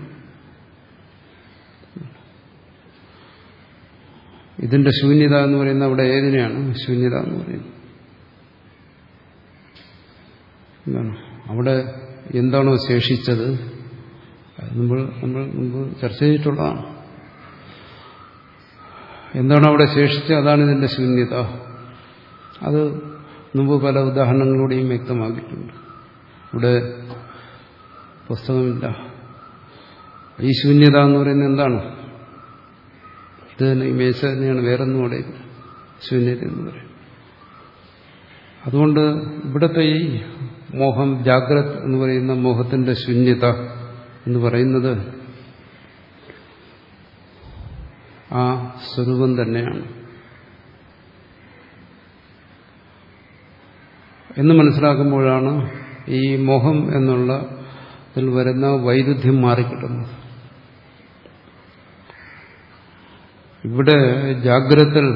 ഇതിന്റെ ശൂന്യത എന്ന് പറയുന്നത് അവിടെ ഏതിനെയാണ് ശൂന്യത എന്ന് പറയുന്നത്? എന്താണ് അവിടെ എന്താണോ ശേഷിച്ചത്? നമ്മൾ നമ്മൾ മുമ്പ് ചർച്ച ചെയ്തിട്ടുള്ളതാണ്. എന്താണോ അവിടെ ശേഷിച്ചത് അതാണ് ഇതിന്റെ ശൂന്യത. അത് മുമ്പ് പല ഉദാഹരണങ്ങളിലൂടെയും വ്യക്തമാക്കിയിട്ടുണ്ട്. ഇവിടെ പുസ്തകമില്ല. ഈ ശൂന്യത എന്ന് പറയുന്നത് എന്താണ്? ഇത് തന്നെ ഈ മേശ തന്നെയാണ്, വേറൊന്നും അവിടെ ഇല്ല. ശൂന്യത എന്ന് പറയും. അതുകൊണ്ട് ഇവിടുത്തെ ഈ മോഹം, ജാഗ്രത എന്ന് പറയുന്ന മോഹത്തിന്റെ ശൂന്യത എന്ന് പറയുന്നത് ആ സ്വരൂപം തന്നെയാണ് എന്ന് മനസ്സിലാക്കുമ്പോഴാണ് ഈ മോഹം എന്നുള്ള ഇതിൽ വരുന്ന വൈരുദ്ധ്യം മാറിക്കിട്ടുന്നത്. ഇവിടെ ജാഗ്രതയിൽ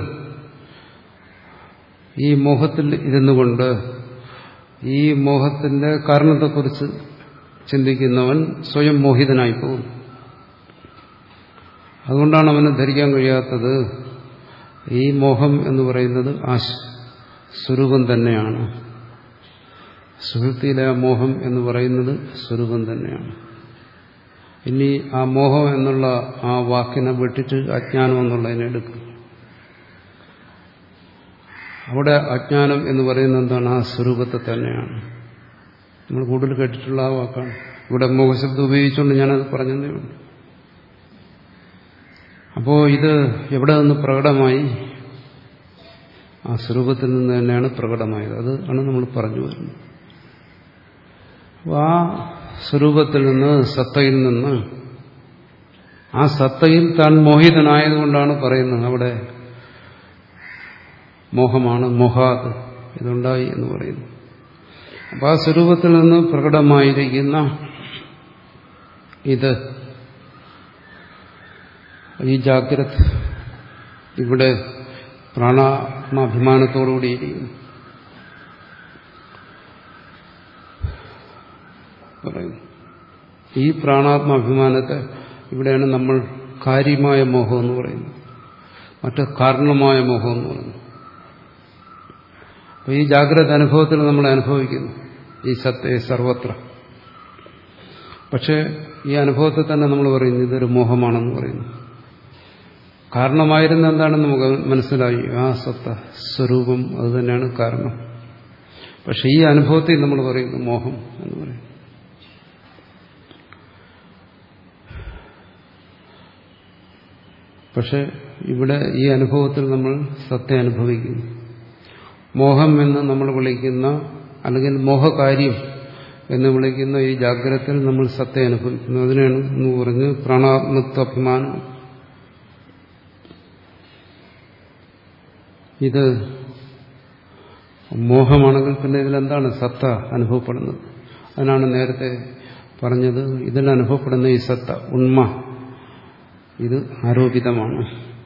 ഈ മോഹത്തിൽ ഇരുന്നുകൊണ്ട് ഈ മോഹത്തിന്റെ കാരണത്തെക്കുറിച്ച് ചിന്തിക്കുന്നവൻ സ്വയം മോഹിതനായി പോകും. അതുകൊണ്ടാണ് അവന് ധരിക്കാൻ കഴിയാത്തത് ഈ മോഹം എന്ന് പറയുന്നത് ആ സ്വരൂപം തന്നെയാണ്. സുഹൃത്തിയിലെ ആ മോഹം എന്ന് പറയുന്നത് സ്വരൂപം തന്നെയാണ്. ഇനി ആ മോഹം എന്നുള്ള ആ വാക്കിനെ വിട്ടിട്ട് അജ്ഞാനം എന്നുള്ളതിനെ എടുക്കും. അവിടെ അജ്ഞാനം എന്ന് പറയുന്നത് എന്താണ്? ആ സ്വരൂപത്തെ തന്നെയാണ്. നമ്മൾ കൂടുതൽ കേട്ടിട്ടുള്ള ആ വാക്കാണ്. ഇവിടെ മോഹശബ്ദം ഉപയോഗിച്ചുകൊണ്ട് ഞാനത് പറഞ്ഞതേ ഉള്ളൂ. അപ്പോൾ ഇത് എവിടെ നിന്ന് പ്രകടമായി? ആ സ്വരൂപത്തിൽ നിന്ന് തന്നെയാണ് പ്രകടമായത്. അത് ആണ് നമ്മൾ പറഞ്ഞു വരുന്നത്. അപ്പോൾ ആ സ്വരൂപത്തിൽ നിന്ന്, സത്തയിൽ നിന്ന്, ആ സത്തയിൽ താൻ മോഹിതനായതുകൊണ്ടാണ് പറയുന്നത് അവിടെ മോഹമാണ്, മോഹാത് ഇതുണ്ടായി എന്ന് പറയുന്നു. അപ്പം ആ സ്വരൂപത്തിൽ നിന്ന് പ്രകടമായിരിക്കുന്ന ഇത് ഈ ജാഗ്രത് ഇവിടെ പ്രാണാത്മാഭിമാനത്തോടുകൂടിയിരിക്കുന്നു പറയുന്നു. ഈ പ്രാണാത്മാഭിമാനത്തെ ഇവിടെയാണ് നമ്മൾ കാര്യമായ മോഹം എന്ന് പറയുന്നത്, മറ്റ് കാരണമായ മോഹം എന്ന് പറയുന്നു. അപ്പോൾ ഈ ജാഗ്രത അനുഭവത്തിൽ നമ്മൾ അനുഭവിക്കുന്നു ഈ സത്തേ സർവത്ര. പക്ഷെ ഈ അനുഭവത്തെ തന്നെ നമ്മൾ പറയുന്നു ഇതൊരു മോഹമാണെന്ന് പറയുന്നു. കാരണമായിരുന്ന എന്താണെന്ന് നമുക്ക് മനസ്സിലായി, ആ സത്ത സ്വരൂപം അത് തന്നെയാണ് കാരണം. പക്ഷെ ഈ അനുഭവത്തിൽ നമ്മൾ പറയുന്നു മോഹം എന്ന് പറയും. പക്ഷെ ഇവിടെ ഈ അനുഭവത്തിൽ നമ്മൾ സത്യം അനുഭവിക്കുന്നു. മോഹം എന്ന് നമ്മൾ വിളിക്കുന്ന അല്ലെങ്കിൽ മോഹകാര്യം എന്ന് വിളിക്കുന്ന ഈ ജാഗ്രതയിൽ നമ്മൾ സത്യം അനുഭവിക്കുന്നു. അതിനാണ് എന്ന് പറഞ്ഞ് പ്രാണാത്മത്വഭിമാനം. ഇത് മോഹമാണെങ്കിൽ പിന്നെ ഇതിലെന്താണ് സത്ത അനുഭവപ്പെടുന്നത്? അതിനാണ് നേരത്തെ പറഞ്ഞത് ഇതിൽ അനുഭവപ്പെടുന്ന ഈ സത്ത ഉണ്മ ഇത് ആരോപിതമാണ്.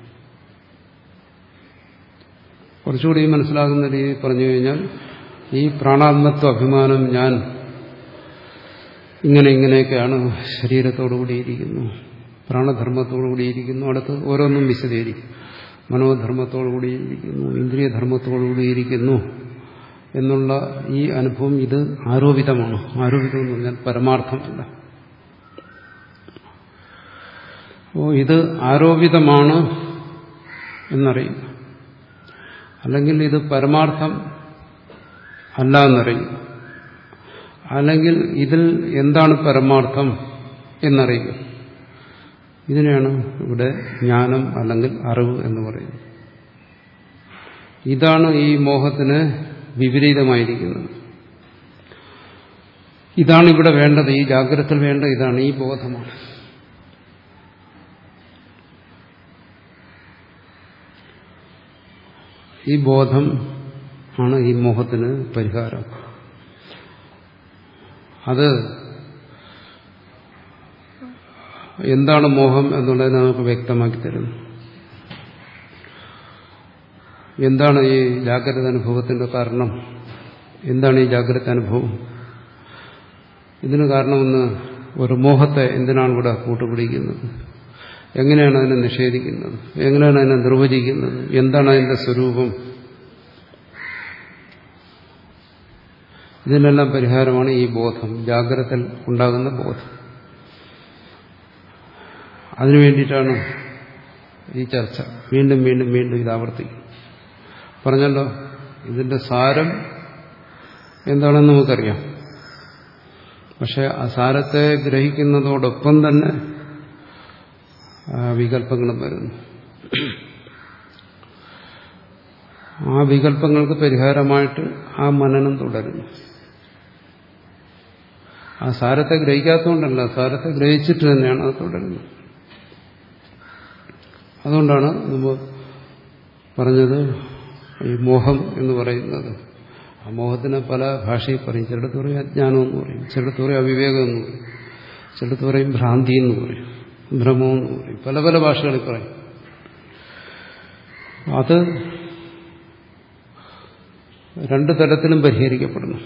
കുറച്ചുകൂടി മനസ്സിലാകുന്ന രീതി പറഞ്ഞു കഴിഞ്ഞാൽ ഈ പ്രാണാത്മത്വ അഭിമാനം ഞാൻ ഇങ്ങനെ ഇങ്ങനെയൊക്കെയാണ്, ശരീരത്തോടുകൂടിയിരിക്കുന്നു, പ്രാണധർമ്മത്തോടുകൂടിയിരിക്കുന്നു, അടുത്ത് ഓരോന്നും വിശദീകരിക്കും, മനോധർമ്മത്തോടുകൂടിയിരിക്കുന്നു, ഇന്ദ്രിയധർമ്മത്തോടുകൂടിയിരിക്കുന്നു എന്നുള്ള ഈ അനുഭവം ഇത് ആരോപിതമാണ്. ആരോപിതം എന്ന് പറഞ്ഞാൽ പരമാർത്ഥമല്ല. അപ്പോൾ ഇത് ആരോപിതമാണ് എന്നറിയുക, അല്ലെങ്കിൽ ഇത് പരമാർത്ഥം അല്ല എന്നറിയുക, അല്ലെങ്കിൽ ഇതിൽ എന്താണ് പരമാർത്ഥം എന്നറിയുക. ഇതിനെയാണ് ഇവിടെ ജ്ഞാനം അല്ലെങ്കിൽ അറിവ് എന്ന് പറയുന്നത്. ഇതാണ് ഈ മോഹത്തിന് വിപരീതമായിരിക്കുന്നത്. ഇതാണ് ഇവിടെ വേണ്ടത്, ഈ ജാഗ്രതയിൽ വേണ്ട ഇതാണ്, ഈ ബോധമാണ്. ഈ ബോധം ആണ് ഈ മോഹത്തിന് പരിഹാരം. അത് എന്താണ് മോഹം എന്നുള്ളതിനെ നമുക്ക് വ്യക്തമാക്കി തരുന്നു. എന്താണ് ഈ ജാഗ്രത അനുഭവത്തിന്റെ കാരണം? എന്താണ് ഈ ജാഗ്രത അനുഭവം? ഇതിന് കാരണമെന്ന് ഒരു മോഹത്തെ എന്തിനാണ് ഇവിടെ കൂട്ടുപിടിക്കുന്നത്? എങ്ങനെയാണ് അതിനെ നിഷേധിക്കുന്നത്? എങ്ങനെയാണ് അതിനെ നിർവചിക്കുന്നത്? എന്താണ് അതിന്റെ സ്വരൂപം? ഇതിനെല്ലാം പരിഹാരമാണ് ഈ ബോധം, ജാഗ്രതയിൽ ഉണ്ടാകുന്ന ബോധം. അതിനു വേണ്ടിയിട്ടാണ് ഈ ചർച്ച. വീണ്ടും വീണ്ടും വീണ്ടും ഇത് ആവർത്തിക്കും. പറഞ്ഞല്ലോ, ഇതിന്റെ സാരം എന്താണെന്ന് നമുക്കറിയാം. പക്ഷെ ആ സാരത്തെ ഗ്രഹിക്കുന്നതോടൊപ്പം തന്നെ വികല്പങ്ങളും വരുന്നു. ആ വികല്പങ്ങൾക്ക് പരിഹാരമായിട്ട് ആ മനനം തുടരുന്നു. ആ സാരത്തെ ഗ്രഹിക്കാത്തതുകൊണ്ടല്ല, സാരത്തെ ഗ്രഹിച്ചിട്ട് തന്നെയാണ് അത് തുടരുന്നത്. അതുകൊണ്ടാണ് നമ്മൾ പറഞ്ഞത് ഈ മോഹം എന്ന് പറയുന്നത്. ആ മോഹത്തിന് പല ഭാഷയിൽ പറയും. ചിലടത്ത് പറയും അജ്ഞാനം എന്ന് പറയും, ചിലടത്ത് പറയും അവിവേകം എന്ന് പറയും, ചിലടത്ത് പറയും ഭ്രാന്തി എന്ന് പറയും, ഭ്രമം എന്ന് പറയും, പല പല ഭാഷകളിൽ പറയും. അത് രണ്ടു തരത്തിലും പരിഹരിക്കപ്പെടുന്നു.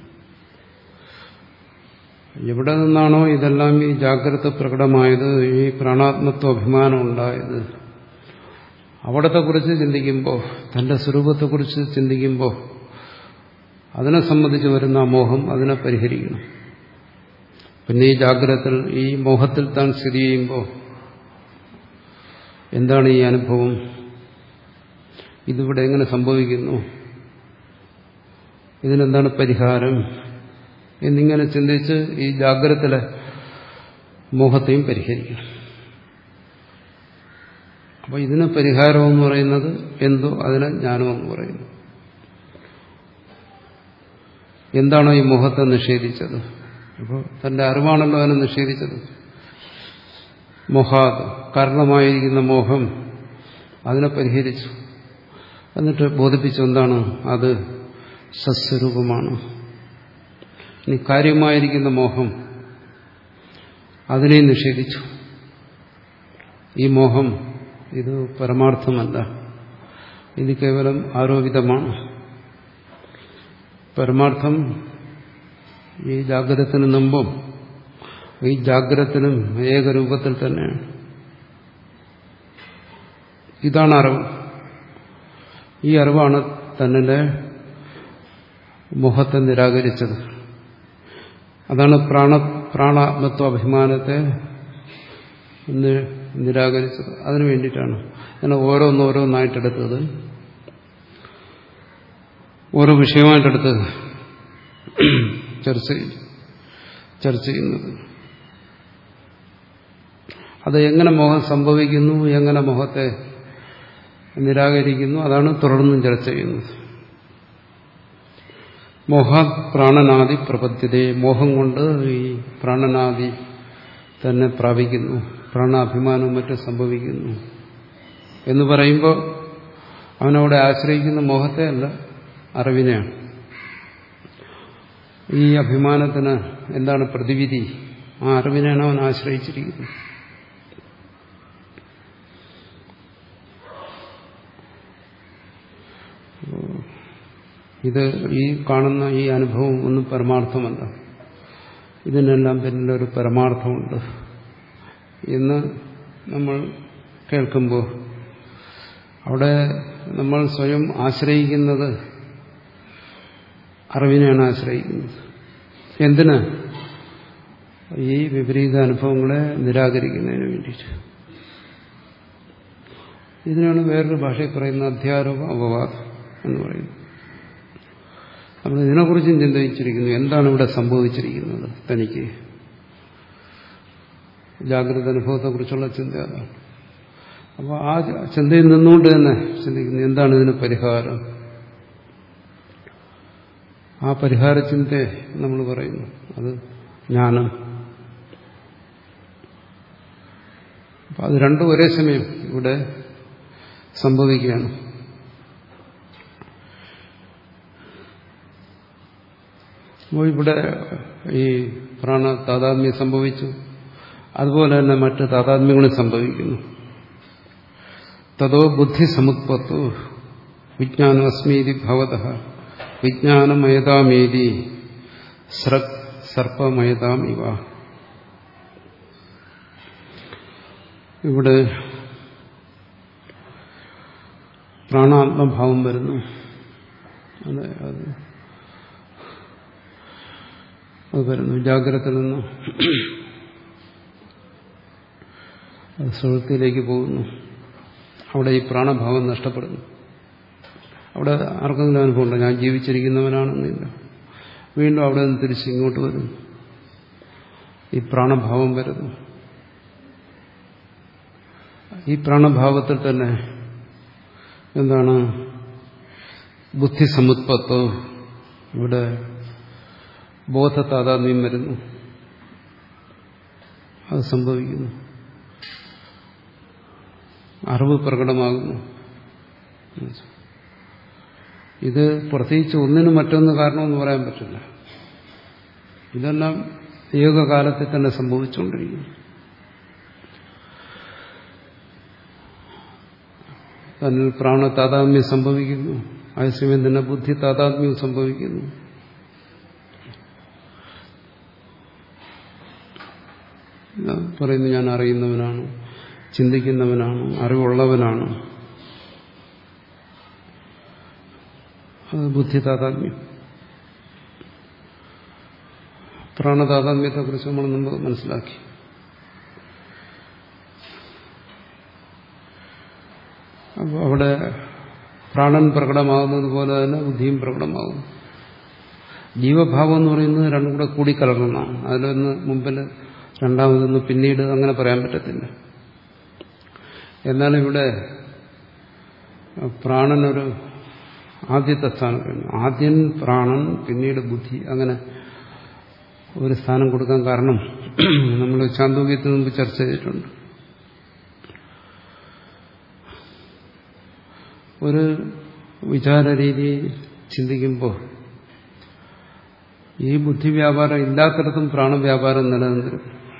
എവിടെ നിന്നാണോ ഇതെല്ലാം ഈ ജാഗ്രത പ്രകടമായത്, ഈ പ്രാണാത്മത്വ അഭിമാനം ഉണ്ടായത്, അവിടത്തെക്കുറിച്ച് ചിന്തിക്കുമ്പോൾ, തന്റെ സ്വരൂപത്തെക്കുറിച്ച് ചിന്തിക്കുമ്പോൾ അതിനെ സംബന്ധിച്ച് വരുന്ന മോഹം അതിനെ പരിഹരിക്കണം. പിന്നെ ഈ ജാഗ്രതയിൽ ഈ മോഹത്തിൽ താൻ സ്ഥിതി ചെയ്യുമ്പോൾ എന്താണ് ഈ അനുഭവം, ഇതിവിടെ എങ്ങനെ സംഭവിക്കുന്നു, ഇതിനെന്താണ് പരിഹാരം എന്നിങ്ങനെ ചിന്തിച്ച് ഈ ജാഗ്രതയിലെ മോഹത്തെയും പരിഹരിക്കണം. അപ്പോൾ ഇതിന് പരിഹാരമെന്ന് പറയുന്നത് എന്തോ അതിനെ ജ്ഞാനമെന്ന് പറയുന്നു. എന്താണോ ഈ മോഹത്തെ നിഷേധിച്ചത്? അപ്പോൾ തന്റെ അറിവാണല്ലോ അതിനെ നിഷേധിച്ചത്. മോഹാത് കാരണമായിരിക്കുന്ന മോഹം അതിനെ പരിഹരിച്ചു. എന്നിട്ട് ബോധിപ്പിച്ചു എന്താണ് അത് സസ്വരൂപമാണ്. ഇനി കാര്യമായിരിക്കുന്ന മോഹം അതിനെ നിഷേധിച്ചു. ഈ മോഹം ഇത് പരമാർത്ഥമല്ല, ഇത് കേവലം ആരോപിതമാണ്. പരമാർത്ഥം ഈ ജാഗ്രതത്തിന് മുമ്പും ഈ ജാഗ്രതത്തിനും ഏകരൂപത്തിൽ തന്നെയാണ്. ഇതാണ് അറിവ്. ഈ അറിവാണ് തന്നെ മോഹത്തെ നിരാകരിച്ചത്. അതാണ് പ്രാണ പ്രാണാത്മത്വ അഭിമാനത്തെ നിരാകരിച്ചത്. അതിനു വേണ്ടിയിട്ടാണ് അങ്ങനെ ഓരോന്നോരോന്നായിട്ടെടുത്തത്, ഓരോ വിഷയമായിട്ടെടുത്ത് ചർച്ച ചർച്ച ചെയ്യുന്നത്. അത് എങ്ങനെ മോഹം സംഭവിക്കുന്നു, എങ്ങനെ മോഹത്തെ നിരാകരിക്കുന്നു, അതാണ് തുടർന്നും ചർച്ച ചെയ്യുന്നത്. മോഹാത് പ്രാണനാദി പ്രപദ്ധ്യതേ, മോഹം കൊണ്ട് ഈ പ്രാണനാദി തന്നെ പ്രാപിക്കുന്നു, പ്രാണാഭിമാനവും മറ്റും സംഭവിക്കുന്നു എന്ന് പറയുമ്പോൾ അവനവിടെ ആശ്രയിക്കുന്ന മോഹത്തെ അല്ല, അറിവിനെയാണ്. ഈ അഭിമാനത്തിന് എന്താണ് പ്രതിവിധി? ആ അറിവിനെയാണ് അവൻ ആശ്രയിച്ചിരിക്കുന്നത്. ഇത് ഈ കാണുന്ന ഈ അനുഭവം ഒന്നും പരമാർത്ഥമല്ല, ഇതിനെല്ലാം പിന്നിലൊരു പരമാർത്ഥമുണ്ട് എന്ന് നമ്മൾ കേൾക്കുമ്പോൾ അവിടെ നമ്മൾ സ്വയം ആശ്രയിക്കുന്നത് അറിവിനെയാണ് ആശ്രയിക്കുന്നത്. എന്തിന്? ഈ വിപരീത അനുഭവങ്ങളെ നിരാകരിക്കുന്നതിന് വേണ്ടിയിട്ട്. ഇതിനാണ് വേറൊരു ഭാഷയിൽ പറയുന്ന അധ്യാരോപ അപവാദം എന്ന് പറയുന്നത്. അപ്പോൾ ഇതിനെക്കുറിച്ചും ചിന്തിച്ചിരിക്കുന്നു. എന്താണ് ഇവിടെ സംഭവിച്ചിരിക്കുന്നത് തനിക്ക്? ജാഗ്രത അനുഭവത്തെക്കുറിച്ചുള്ള ചിന്ത അതാണ്. അപ്പോൾ ആ ചിന്തയിൽ നിന്നുകൊണ്ട് തന്നെ ചിന്തിക്കുന്നു എന്താണ് ഇതിന് പരിഹാരം. ആ പരിഹാര ചിന്തയെ നമ്മൾ പറയുന്നു അത് ജ്ഞാനം. അപ്പം അത് രണ്ടും ഒരേ സമയം ഇവിടെ സംഭവിക്കുകയാണ്. അപ്പോൾ ഇവിടെ ഈ പ്രാണ താതാത്മ്യം സംഭവിച്ചു, അതുപോലെ തന്നെ മറ്റ് താതാത്മ്യങ്ങളും സംഭവിക്കുന്നു. തതോ ബുദ്ധി സമുത്പത്തോ വിജ്ഞാനം അസ്മീതി ഭവതഃ വിജ്ഞാനമയതാമേതി സ്രക് സർപ്പമയതാം ഇവ. ഇവിടെ പ്രാണാത്മഭാവം വരുന്നു. അതെ, അത് അത് വരുന്നു. ജാഗ്രതയിൽ നിന്ന് അത് സുഷുപ്തിയിലേക്ക് പോകുന്നു. അവിടെ ഈ പ്രാണഭാവം നഷ്ടപ്പെടുന്നു. അവിടെ ആർക്കെങ്കിലും അനുഭവമുണ്ടോ? ഞാൻ ജീവിച്ചിരിക്കുന്നവനാണെന്നില്ല. വീണ്ടും അവിടെ നിന്ന് തിരിച്ച് ഇങ്ങോട്ട് വരുന്നു, ഈ പ്രാണഭാവം വരുന്നു. ഈ പ്രാണഭാവത്തിൽ തന്നെ എന്താണ് ബുദ്ധി സമുത്പത്തോ, ഇവിടെ ബോധ താതാത്മ്യം വരുന്നു, അത് സംഭവിക്കുന്നു. അറിവ് പ്രകടമാകുന്നു. ഇത് പ്രത്യേകിച്ച് ഒന്നിനും മറ്റൊന്ന് കാരണമെന്ന് പറയാൻ പറ്റില്ല. ഇതെല്ലാം ഏകകാലത്തിൽ തന്നെ സംഭവിച്ചുകൊണ്ടിരിക്കുന്നു. തന്നിൽ പ്രാണ താതാത്മ്യം സംഭവിക്കുന്നു, അതേസമയം തന്നെ ബുദ്ധി താതാത്മ്യം സംഭവിക്കുന്നു. പറയുന്നു ഞാൻ അറിയുന്നവനാണ്, ചിന്തിക്കുന്നവനാണ്, അറിവുള്ളവനാണ്. അത് ബുദ്ധി താതാത്മ്യം. പ്രാണതാതാത്മ്യത്തെക്കുറിച്ച് നമ്മൾ മുമ്പ് മനസ്സിലാക്കി. അപ്പോൾ അവിടെ പ്രാണൻ പ്രകടമാകുന്നത് പോലെ തന്നെ ബുദ്ധിയും പ്രകടമാകും. ജീവഭാവം എന്ന് പറയുന്നത് രണ്ടും കൂടെ കൂടിക്കലർന്നതാണ്. അതിലൊന്ന് മുമ്പിൽ, രണ്ടാമതൊന്ന് പിന്നീട്, അങ്ങനെ പറയാൻ പറ്റത്തില്ല. എന്നാൽ ഇവിടെ പ്രാണനൊരു ആദ്യത്തെ സ്ഥാനം, ആദ്യം പ്രാണൻ പിന്നീട് ബുദ്ധി, അങ്ങനെ ഒരു സ്ഥാനം കൊടുക്കാൻ കാരണം നമ്മൾ ചാന്തോക്യത്തിന് മുമ്പ് ചർച്ച ചെയ്തിട്ടുണ്ട്. ഒരു വിചാര രീതി ചിന്തിക്കുമ്പോൾ ഈ ബുദ്ധിവ്യാപാരം ഇല്ലാത്തിടത്തും പ്രാണവ്യാപാരം നിലനിന്നിരുന്നു.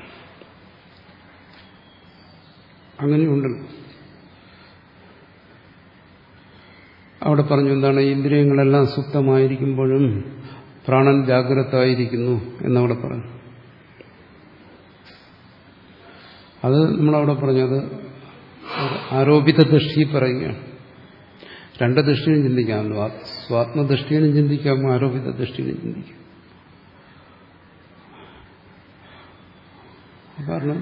അങ്ങനെയുണ്ടല്ലോ. അവിടെ പറഞ്ഞു എന്താണ്, ഇന്ദ്രിയങ്ങളെല്ലാം സുപ്തമായിരിക്കുമ്പോഴും പ്രാണൻ ജാഗ്രതായിരിക്കുന്നു എന്നവിടെ പറഞ്ഞു. അത് നമ്മളവിടെ പറഞ്ഞത് ആരോപിത ദൃഷ്ടി പറയുകയാണ്. രണ്ട് ദൃഷ്ടിയും ചിന്തിക്കാമല്ലോ. സ്വാത്മദൃഷ്ടിയിലും ചിന്തിക്കാം, ആരോപിത ദൃഷ്ടിയിലും ചിന്തിക്കാം. കാരണം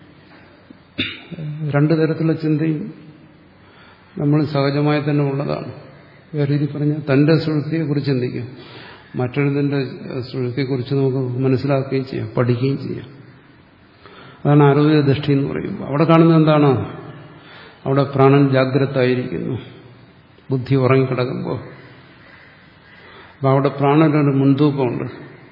രണ്ടു തരത്തിലുള്ള ചിന്തയും നമ്മൾ സഹജമായി തന്നെ ഉള്ളതാണ്. വേറെ രീതി പറഞ്ഞാൽ തന്റെ സുഹൃത്തിയെക്കുറിച്ച് ചിന്തിക്കാം, മറ്റൊരുതിന്റെ സുഹൃത്തിയെക്കുറിച്ച് നമുക്ക് മനസ്സിലാക്കുകയും ചെയ്യാം, പഠിക്കുകയും ചെയ്യാം. അതാണ് ആരോഗ്യ ദൃഷ്ടി എന്ന് പറയുമ്പോൾ. അവിടെ കാണുന്നത് എന്താണ്? അവിടെ പ്രാണൻ ജാഗ്രതായിരിക്കുന്നു, ബുദ്ധി ഉറങ്ങിക്കിടക്കുമ്പോൾ. അപ്പം അവിടെ പ്രാണനൊരു മുൻതൂക്കമുണ്ട്.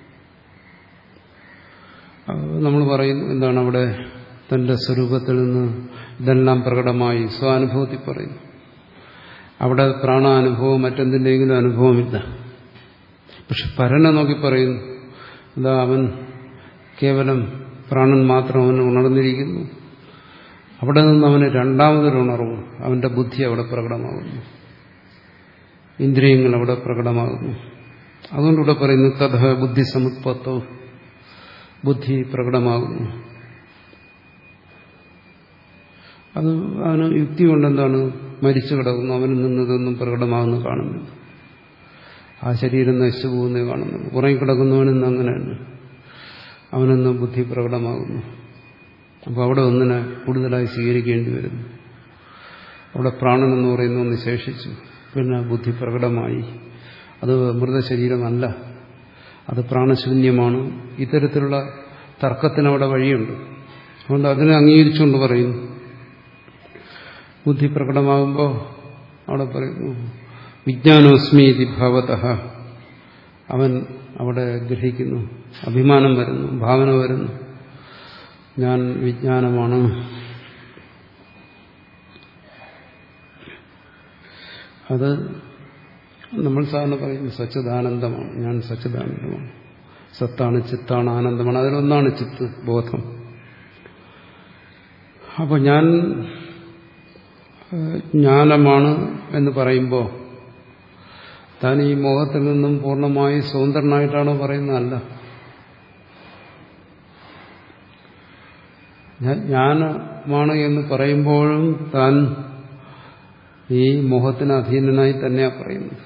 നമ്മൾ പറയുന്നു എന്താണ്, അവിടെ തന്റെ സ്വരൂപത്തിൽ നിന്ന് ഇതെല്ലാം പ്രകടമായി സ്വാനുഭവത്തിൽ പറയുന്നു. അവിടെ പ്രാണാനുഭവം മറ്റെന്തിൻ്റെയെങ്കിലും അനുഭവമില്ല. പക്ഷെ പരനെ നോക്കി പറയുന്നു, എന്താ അവൻ കേവലം പ്രാണൻ മാത്രം അവന് ഉണർന്നിരിക്കുന്നു. അവിടെ നിന്ന് അവന് രണ്ടാമതൊരു ഉണർവ്, അവന്റെ ബുദ്ധി അവിടെ പ്രകടമാകുന്നു, ഇന്ദ്രിയങ്ങൾ അവിടെ പ്രകടമാകുന്നു. അതുകൊണ്ടിവിടെ പറയുന്നു തഥ ബുദ്ധി സമുത്പത്തോ, ബുദ്ധി പ്രകടമാകുന്നു. അത് അവന് യുക്തി കൊണ്ടെന്താണ്, മരിച്ചു കിടക്കുന്നു, അവനിൽ നിന്ന് ഇതൊന്നും പ്രകടമാകുന്നു കാണുന്നില്ല. ആ ശരീരം നശിച്ചു പോകുന്നേ കാണുന്നുള്ളൂ. ഉറങ്ങിക്കിടക്കുന്നവനെന്ന് അങ്ങനെയാണ്, അവനെന്ന് ബുദ്ധി പ്രകടമാകുന്നു. അപ്പോൾ അവിടെ ഒന്നിനെ കൂടുതലായി സ്വീകരിക്കേണ്ടി വരുന്നു. അവിടെ പ്രാണൻ എന്ന് പറയുന്ന ഒന്ന് ശേഷിച്ചു, പിന്നെ ബുദ്ധി പ്രകടമായി. അത് മൃതശരീരമല്ല, അത് പ്രാണശൂന്യമാണ്. ഇത്തരത്തിലുള്ള തർക്കത്തിനവിടെ വഴിയുണ്ട്. അതുകൊണ്ട് അതിനെ അംഗീകരിച്ചുകൊണ്ട് പറയുന്നു. ബുദ്ധി പ്രകടമാകുമ്പോൾ അവിടെ പറയുന്നു വിജ്ഞാനോസ്മി ഇതി ഭവതഃ, അവൻ അവിടെ ഗ്രഹിക്കുന്നു, അഭിമാനം വരുന്നു, ഭാവന വരുന്നു, ഞാൻ വിജ്ഞാനമാണ്. അത് നമ്മൾ സാധാരണ പറയുന്നു സച്ചിദാനന്ദമാണ്, ഞാൻ സച്ചിദാനന്ദമാണ്, സത്താണ്, ചിത്താണ്, ആനന്ദമാണ്. അതിലൊന്നാണ് ചിത്ത്, ബോധം. അപ്പോൾ ഞാൻ ജ്ഞാനമാണ് എന്ന് പറയുമ്പോൾ താൻ ഈ മോഹത്തിൽ നിന്നും പൂർണ്ണമായി സ്വതന്ത്രനായിട്ടാണോ പറയുന്നതല്ല. ജ്ഞാനമാണ് എന്ന് പറയുമ്പോഴും താൻ ഈ മോഹത്തിന് അധീനനായി തന്നെയാണ് പറയുന്നത്.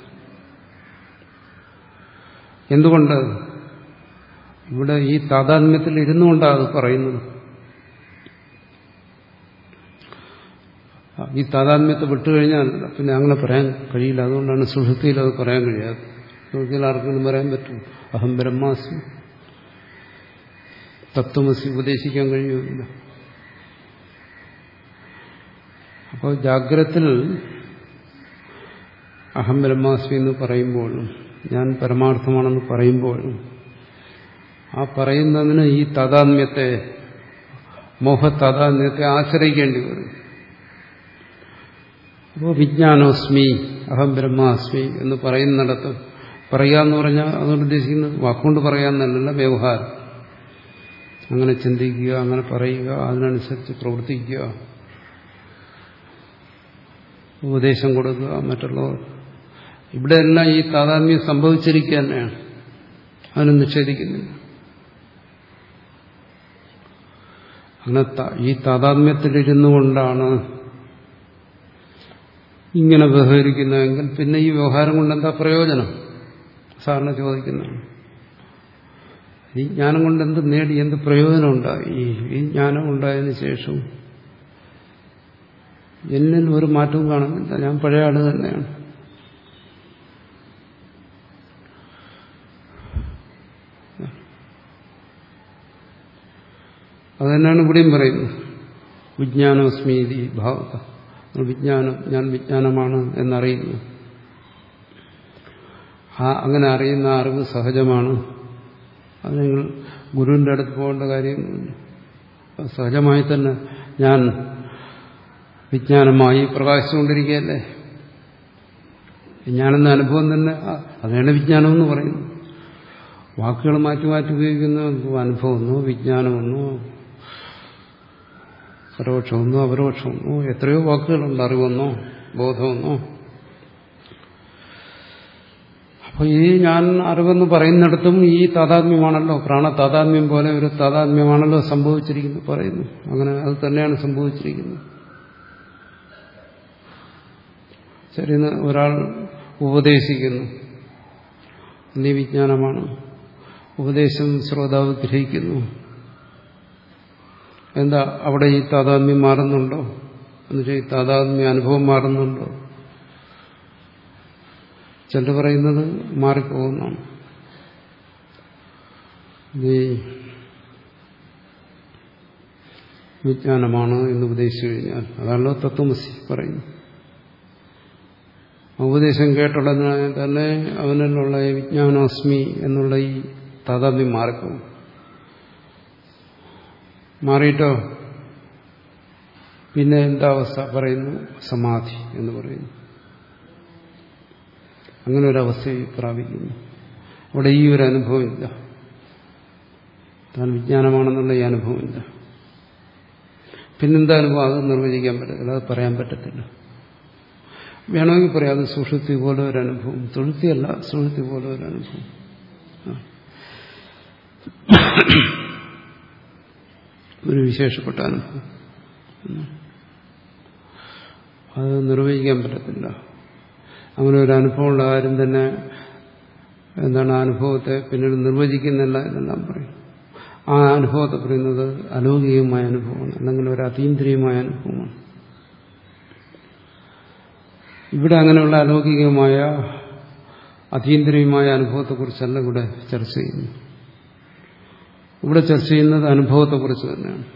എന്തുകൊണ്ട്? ഇവിടെ ഈ താതാത്മ്യത്തിൽ ഇരുന്നുകൊണ്ടാണ് അത് പറയുന്നത്. ഈ താതാത്മ്യത്തെ വിട്ടുകഴിഞ്ഞാൽ പിന്നെ അങ്ങനെ പറയാൻ കഴിയില്ല. അതുകൊണ്ടാണ് സുഷുപ്തിയിൽ അത് പറയാൻ കഴിയാതെ. സുഷുപ്തിയിൽ ആർക്കെങ്കിലും പറയാൻ പറ്റും അഹം ബ്രഹ്മാസ്മി, തത്വമസി ഉപദേശിക്കാൻ കഴിയുമില്ല. അപ്പോൾ ജാഗ്രത്തിൽ അഹം ബ്രഹ്മാസ്മി എന്ന് പറയുമ്പോഴും ഞാൻ പരമാർത്ഥമാണെന്ന് പറയുമ്പോഴും ആ പറയുന്നതിന് ഈ താതാത്മ്യത്തെ, മോഹതാതാത്മ്യത്തെ ആശ്രയിക്കേണ്ടി വരും. അപ്പോൾ വിജ്ഞാനോസ്മി അഹം ബ്രഹ്മാസ്മി എന്ന് പറയുന്നിടത്ത് പറയുക എന്ന് പറഞ്ഞാൽ അതുകൊണ്ട് ഉദ്ദേശിക്കുന്നത് വാക്കുകൊണ്ട് പറയാമെന്നല്ല, വ്യവഹാരം. അങ്ങനെ ചിന്തിക്കുക, അങ്ങനെ പറയുക, അതിനനുസരിച്ച് പ്രവർത്തിക്കുക, ഉപദേശം കൊടുക്കുക മറ്റുള്ളവർ. ഇവിടെയെല്ലാം ഈ താതാത്മ്യം സംഭവിച്ചിരിക്കുക തന്നെയാണ്, അതിനെ നിഷേധിക്കുന്നില്ല. അങ്ങനെ ഈ താതാത്മ്യത്തിലിരുന്നു കൊണ്ടാണ് ഇങ്ങനെ വ്യവഹരിക്കുന്നതെങ്കിൽ പിന്നെ ഈ വ്യവഹാരം കൊണ്ട് എന്താ പ്രയോജനം? സാറിന് ചോദിക്കുന്നതാണ്. ഈ ജ്ഞാനം കൊണ്ട് എന്ത് നേടി, എന്ത് പ്രയോജനം ഉണ്ടായി? ഈ ജ്ഞാനം ഉണ്ടായതിനു ശേഷം എന്നിൽ ഒരു മാറ്റവും കാണുന്നില്ല, ഞാൻ പഴയ ആള് തന്നെയാണ്. അത് തന്നെയാണ് ഇവിടെയും പറയുന്നത്. വിജ്ഞാനോസ്മീതി ഭാവത, വിജ്ഞാനം, ഞാൻ വിജ്ഞാനമാണ് എന്നറിയുന്നു. ആ അങ്ങനെ അറിയുന്ന അറിവ് സഹജമാണ്. അത് നിങ്ങൾ ഗുരുവിൻ്റെ അടുത്ത് പോകേണ്ട കാര്യമൊന്നുമില്ല. സഹജമായി തന്നെ ഞാൻ വിജ്ഞാനമായി പ്രകാശിച്ചുകൊണ്ടിരിക്കുകയല്ലേ. വിജ്ഞാനം അനുഭവം തന്നെ അതാണ് വിജ്ഞാനം എന്ന് പറയുന്നു. വാക്കുകൾ മാറ്റി മാറ്റി ഉപയോഗിക്കുന്ന അനുഭവമെന്നോ വിജ്ഞാനമെന്നോ പരോക്ഷമെന്നോ അപരോക്ഷമെന്നോ എത്രയോ വാക്കുകളുണ്ട്. അറിവെന്നോ ബോധമെന്നോ. അപ്പൊ ഈ ഞാൻ അറിവെന്ന് പറയുന്നിടത്തും ഈ താതാത്മ്യമാണല്ലോ, പ്രാണ താതാത്മ്യം പോലെ ഒരു താതാത്മ്യമാണല്ലോ സംഭവിച്ചിരിക്കുന്നു പറയുന്നു. അങ്ങനെ അത് തന്നെയാണ് സംഭവിച്ചിരിക്കുന്നത്. ശരി, ഒരാൾ ഉപദേശിക്കുന്നു, നീ വിജ്ഞാനമാണ്. ഉപദേശം ശ്രോതാവ് ഗ്രഹിക്കുന്നു. എന്താ അവിടെ ഈ താതാത്മ്യം മാറുന്നുണ്ടോ? എന്നുവെച്ചാൽ ഈ താതാത്മ്യ അനുഭവം മാറുന്നുണ്ടോ? ചിലർ പറയുന്നത് മാറിപ്പോകുന്നതാണ്. ഈ വിജ്ഞാനമാണ് എന്ന് ഉപദേശിച്ചു കഴിഞ്ഞാൽ അതാണല്ലോ തത്വമസി പറയുന്നു. ഉപദേശം കേട്ടുടനെ തന്നെ അവനിലുള്ള ഈ വിജ്ഞാനാസ്മി എന്നുള്ള ഈ താതാത്മ്യം മാറിപ്പോകും. മാറിയിട്ടോ പിന്നെ എന്താ അവസ്ഥ പറയുന്നു? സമാധി എന്ന് പറയുന്നു. അങ്ങനെ ഒരു അവസ്ഥയെ പ്രാപിക്കുന്നു. അവിടെ ഈ ഒരു അനുഭവമില്ല, താൻ വിജ്ഞാനമാണെന്നുള്ള ഈ അനുഭവമില്ല. പിന്നെന്താ അനുഭവം? അത് നിർവചിക്കാൻ പറ്റത്തില്ല, അത് പറയാൻ പറ്റത്തില്ല. വേണമെങ്കിൽ പറയാം അത് സുഷുപ്തി പോലെ ഒരു അനുഭവം. സുഷുപ്തിയല്ല, സുഷുപ്തി പോലെ ഒരു അനുഭവം. ഒരു വിശേഷപ്പെട്ട അനുഭവം. അത് നിർവഹിക്കാൻ പറ്റത്തില്ല. അങ്ങനെ ഒരു അനുഭവമുള്ള ആരും തന്നെ എന്താണ് അനുഭവത്തെ പിന്നീട് നിർവചിക്കുന്നില്ല എന്നെല്ലാം പറയും. ആ അനുഭവത്തെ പറയുന്നത് അലൗകികമായ അനുഭവമാണ്, അല്ലെങ്കിൽ ഒരു അതീന്ദ്രിയമായ അനുഭവമാണ്. ഇവിടെ അങ്ങനെയുള്ള അലൗകികമായ അതീന്ദ്രിയമായ അനുഭവത്തെക്കുറിച്ചല്ല ഇവിടെ ചർച്ച ചെയ്യുന്നു. ഇവിടെ ചർച്ച ചെയ്യുന്നത് അനുഭവത്തെക്കുറിച്ച് തന്നെയാണ്.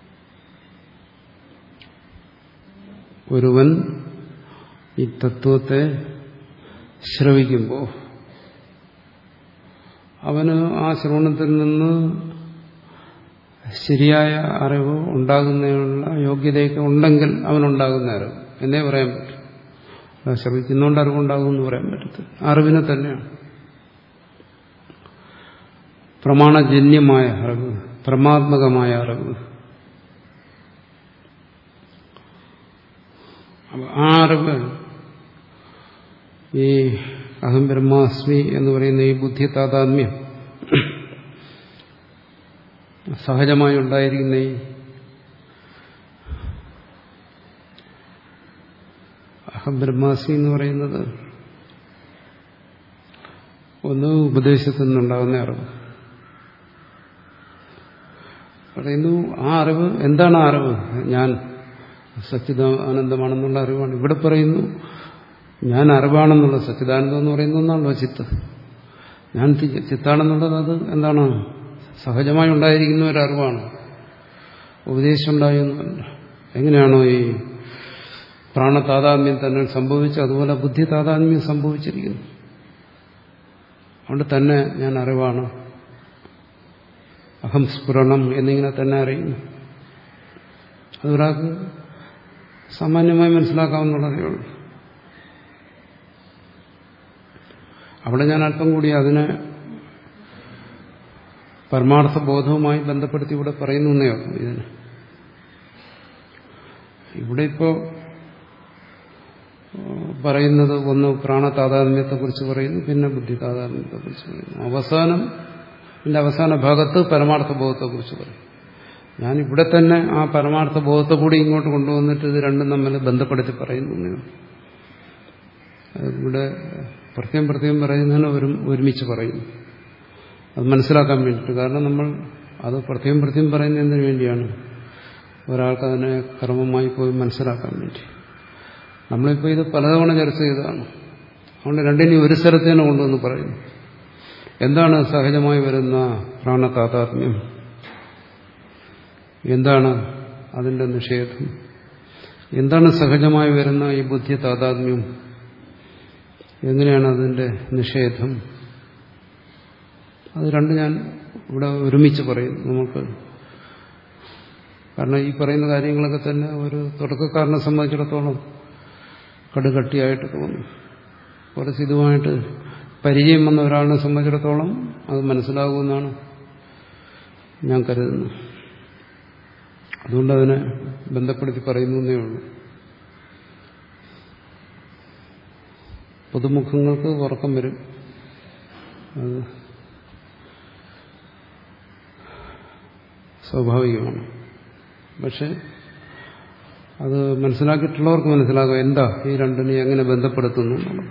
ഒരുവൻ ഈ തത്വത്തെ ശ്രവിക്കുമ്പോൾ അവന് ആ ശ്രവണത്തിൽ നിന്ന് ശരിയായ അറിവ് ഉണ്ടാകുന്നതിനുള്ള യോഗ്യതയൊക്കെ ഉണ്ടെങ്കിൽ അവനുണ്ടാകുന്ന അറിവ് എന്നേ പറയാൻ പറ്റും. ശ്രമിക്കുന്നതുകൊണ്ട് അറിവുണ്ടാകുമെന്ന് പറയാൻ പറ്റത്തില്ല. അറിവിനെ തന്നെയാണ് പ്രമാണജന്യമായ അറിവ്, പ്രമാത്മകമായ അറിവ്. ആ അറിവ് ഈ അഹം ബ്രഹ്മാസ്മി എന്ന് പറയുന്ന ഈ ബുദ്ധി താതാത്മ്യം സഹജമായി ഉണ്ടായിരിക്കുന്ന ഈ അഹം ബ്രഹ്മാസ്മി എന്ന് പറയുന്നത് ഒന്ന് ഉപദേശത്തിൽ നിന്നുണ്ടാകുന്ന അറിവ്. പറയുന്നു ആ അറിവ് എന്താണ്? ആ അറിവ് ഞാൻ സച്ചിദാനന്ദമാണെന്നുള്ള അറിവാണ്. ഇവിടെ പറയുന്നു ഞാൻ അറിവാണെന്നുള്ള, സച്ചിദാനന്ദം എന്ന് പറയുന്ന ഒന്നാണല്ലോ ചിത്ത്. ഞാൻ ചിത്താണെന്നുള്ളത് അത് എന്താണ്? സഹജമായി ഉണ്ടായിരിക്കുന്ന ഒരു അറിവാണ്, ഉപദേശം ഉണ്ടായൊന്നുമല്ല. എങ്ങനെയാണോ ഈ പ്രാണതാതാത്മ്യം തന്നെ സംഭവിച്ചു, അതുപോലെ ബുദ്ധി താതാത്മ്യം സംഭവിച്ചിരിക്കുന്നു. അതുകൊണ്ട് തന്നെ ഞാൻ അറിവാണ്, അഹം സ്ഫുരണം എന്നിങ്ങനെ തന്നെ അറിയുന്നു. അതൊരാൾക്ക് സാമാന്യമായി മനസ്സിലാക്കാവുന്നതേ ഉള്ളൂ. അവിടെ ഞാൻ അല്പം കൂടി അതിനെ പരമാർത്ഥ ബോധവുമായി ബന്ധപ്പെടുത്തി ഇവിടെ പറയുന്നേ ഉള്ളൂ. ഇതിന് ഇവിടെ ഇപ്പോ പറയുന്നത് ഒന്ന് പ്രാണതാതാത്മ്യത്തെക്കുറിച്ച് പറയുന്നു, പിന്നെ ബുദ്ധി താതാത്മ്യത്തെക്കുറിച്ച് പറയുന്നു. അവസാനം ഇതിന്റെ അവസാന ഭാഗത്ത് പരമാർത്ഥ ബോധത്തെക്കുറിച്ച് പറയും. ഞാൻ ഇവിടെ തന്നെ ആ പരമാർത്ഥ ബോധത്തെ കൂടി ഇങ്ങോട്ട് കൊണ്ടുവന്നിട്ട് ഇത് രണ്ടും തമ്മിൽ ബന്ധപ്പെടുത്തി പറയുന്നു. ഇവിടെ പ്രത്യേകം പ്രത്യേകം പറയുന്നതിന് ഒരു ഒരുമിച്ച് പറയുന്നു, അത് മനസ്സിലാക്കാൻ വേണ്ടിയിട്ട്. കാരണം നമ്മൾ അത് പ്രത്യേകം പ്രത്യേകം പറയുന്നതിന് വേണ്ടിയാണ്, ഒരാൾക്ക് അതിനെ ക്രമമായി പോയി മനസ്സിലാക്കാൻ വേണ്ടി. നമ്മളിപ്പോൾ ഇത് പലതവണ ചർച്ച ചെയ്തതാണ്. അതുകൊണ്ട് രണ്ടിനും ഒരു സ്ഥലത്ത് തന്നെ കൊണ്ടുവന്ന് പറയുന്നു. എന്താണ് സഹജമായി വരുന്ന പ്രാണതാതാത്മ്യം? എന്താണ് അതിന്റെ നിഷേധം? എന്താണ് സഹജമായി വരുന്ന ഈ ബുദ്ധി താതാത്മ്യം? എങ്ങനെയാണ് അതിന്റെ നിഷേധം? അത് രണ്ട് ഞാൻ ഇവിടെ ഒരുമിച്ച് പറയും നമുക്ക്. കാരണം ഈ പറയുന്ന കാര്യങ്ങളൊക്കെ തന്നെ ഒരു തുടക്കക്കാരനെ സംബന്ധിച്ചിടത്തോളം കടുകട്ടിയായിട്ട് തോന്നും. കുറച്ച് ഇതുമായിട്ട് പരിചയം വന്ന ഒരാളിനെ സംബന്ധിച്ചിടത്തോളം അത് മനസ്സിലാകുമെന്നാണ് ഞാൻ കരുതുന്നു. അതുകൊണ്ട് അതിനെ ബന്ധപ്പെടുത്തി പറയുന്നു എന്നേ ഉള്ളൂ. പുതുമുഖങ്ങൾക്ക് ഉറക്കം വരും, അത് സ്വാഭാവികമാണ്. പക്ഷെ അത് മനസ്സിലാക്കിയിട്ടുള്ളവർക്ക് മനസ്സിലാകും എന്താ ഈ രണ്ടിനെ എങ്ങനെ ബന്ധപ്പെടുത്തുന്നു എന്നുള്ളത്.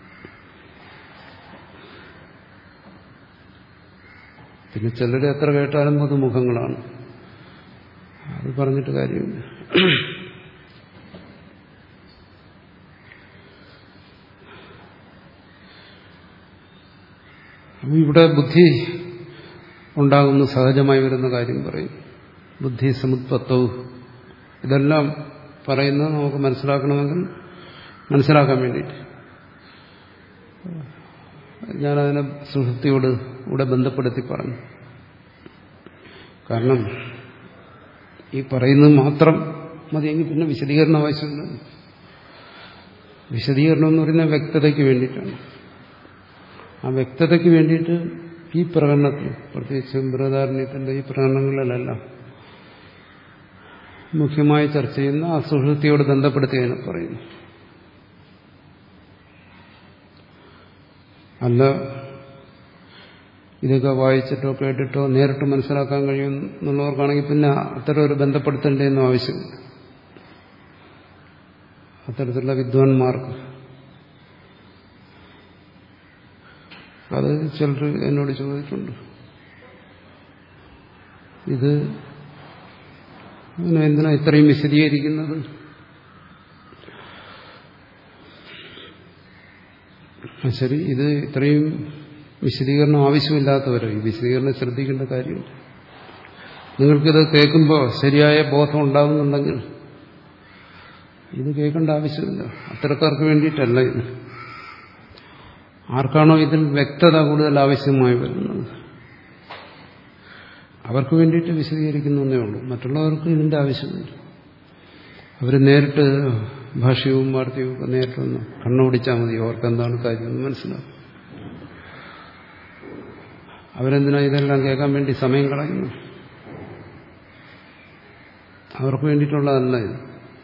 പിന്നെ ചിലർ എത്ര കേട്ടാലും പുതുമുഖങ്ങളാണ്, അത് പറഞ്ഞിട്ട് കാര്യമില്ല. അപ്പം ഇവിടെ ബുദ്ധി ഉണ്ടാകുന്ന സഹജമായി വരുന്ന കാര്യം പറയും. ബുദ്ധി സമുത്പത്തവും ഇതെല്ലാം പറയുന്നത് നമുക്ക് മനസ്സിലാക്കണമെങ്കിൽ മനസ്സിലാക്കാൻ വേണ്ടിയിട്ട് ഞാനതിനെ സുഷുപ്തിയോട് ഇവിടെ ബന്ധപ്പെടുത്തി പറഞ്ഞു. കാരണം ഈ പറയുന്നത് മാത്രം മതിയെങ്കിൽ പിന്നെ വിശദീകരണം ആവശ്യമില്ല. വിശദീകരണം എന്ന് പറയുന്നത് വ്യക്തതയ്ക്ക് വേണ്ടിയിട്ടാണ്. ആ വ്യക്തതയ്ക്ക് വേണ്ടിയിട്ട് ഈ പ്രകടനത്തിൽ, പ്രത്യേകിച്ച് ബൃഹദാരണ്യത്തിന്റെ ഈ പ്രകടനങ്ങളിലെല്ലാം മുഖ്യമായി ചർച്ച ചെയ്യുന്ന ആ സുഷുപ്തിയോട് ബന്ധപ്പെടുത്തിയതിനെ പറയുന്നു. അല്ല ഇതൊക്കെ വായിച്ചിട്ടോ കേട്ടിട്ടോ നേരിട്ട് മനസ്സിലാക്കാൻ കഴിയുമെന്നുള്ളവർക്കാണെങ്കിൽ പിന്നെ അത്തരം ഒരു ബന്ധപ്പെടുത്തേണ്ടതൊന്നും ആവശ്യമില്ല. അത്തരത്തിലുള്ള വിദ്വാൻമാർക്ക് അത് ചിലർ എന്നോട് ചോദിച്ചിട്ടുണ്ട്, ഇത് എന്തിനാ ഇത്രയും വിശദീകരിക്കുന്നത്? ശരി, ഇത് ഇത്രയും വിശദീകരണം ആവശ്യമില്ലാത്തവരോ ഈ വിശദീകരണം ശ്രദ്ധിക്കേണ്ട കാര്യമില്ല. നിങ്ങൾക്കിത് കേൾക്കുമ്പോൾ ശരിയായ ബോധം ഉണ്ടാകുന്നുണ്ടെങ്കിൽ ഇത് കേൾക്കേണ്ട ആവശ്യമില്ല. അത്തരക്കാർക്ക് വേണ്ടിയിട്ടല്ല ഇത്. ആർക്കാണോ ഇതിൽ വ്യക്തത കൂടുതൽ ആവശ്യമായി വരുന്നത് അവർക്ക് വേണ്ടിയിട്ട് വിശദീകരിക്കുന്നേ ഉള്ളൂ. മറ്റുള്ളവർക്ക് ഇതിന്റെ ആവശ്യമില്ല. അവർ നേരിട്ട് ഭാഷ്യവും വാർത്തയും ഒക്കെ നേരിട്ടൊന്ന് കണ്ണോടിച്ചാൽ മതി, അവർക്ക് എന്താണ് കാര്യമെന്ന് മനസ്സിലാവും. അവരെന്തിനാ ഇതെല്ലാം കേൾക്കാൻ വേണ്ടി സമയം കളയുന്നു? അവർക്ക് വേണ്ടിയിട്ടുള്ളതല്ല ഇത്.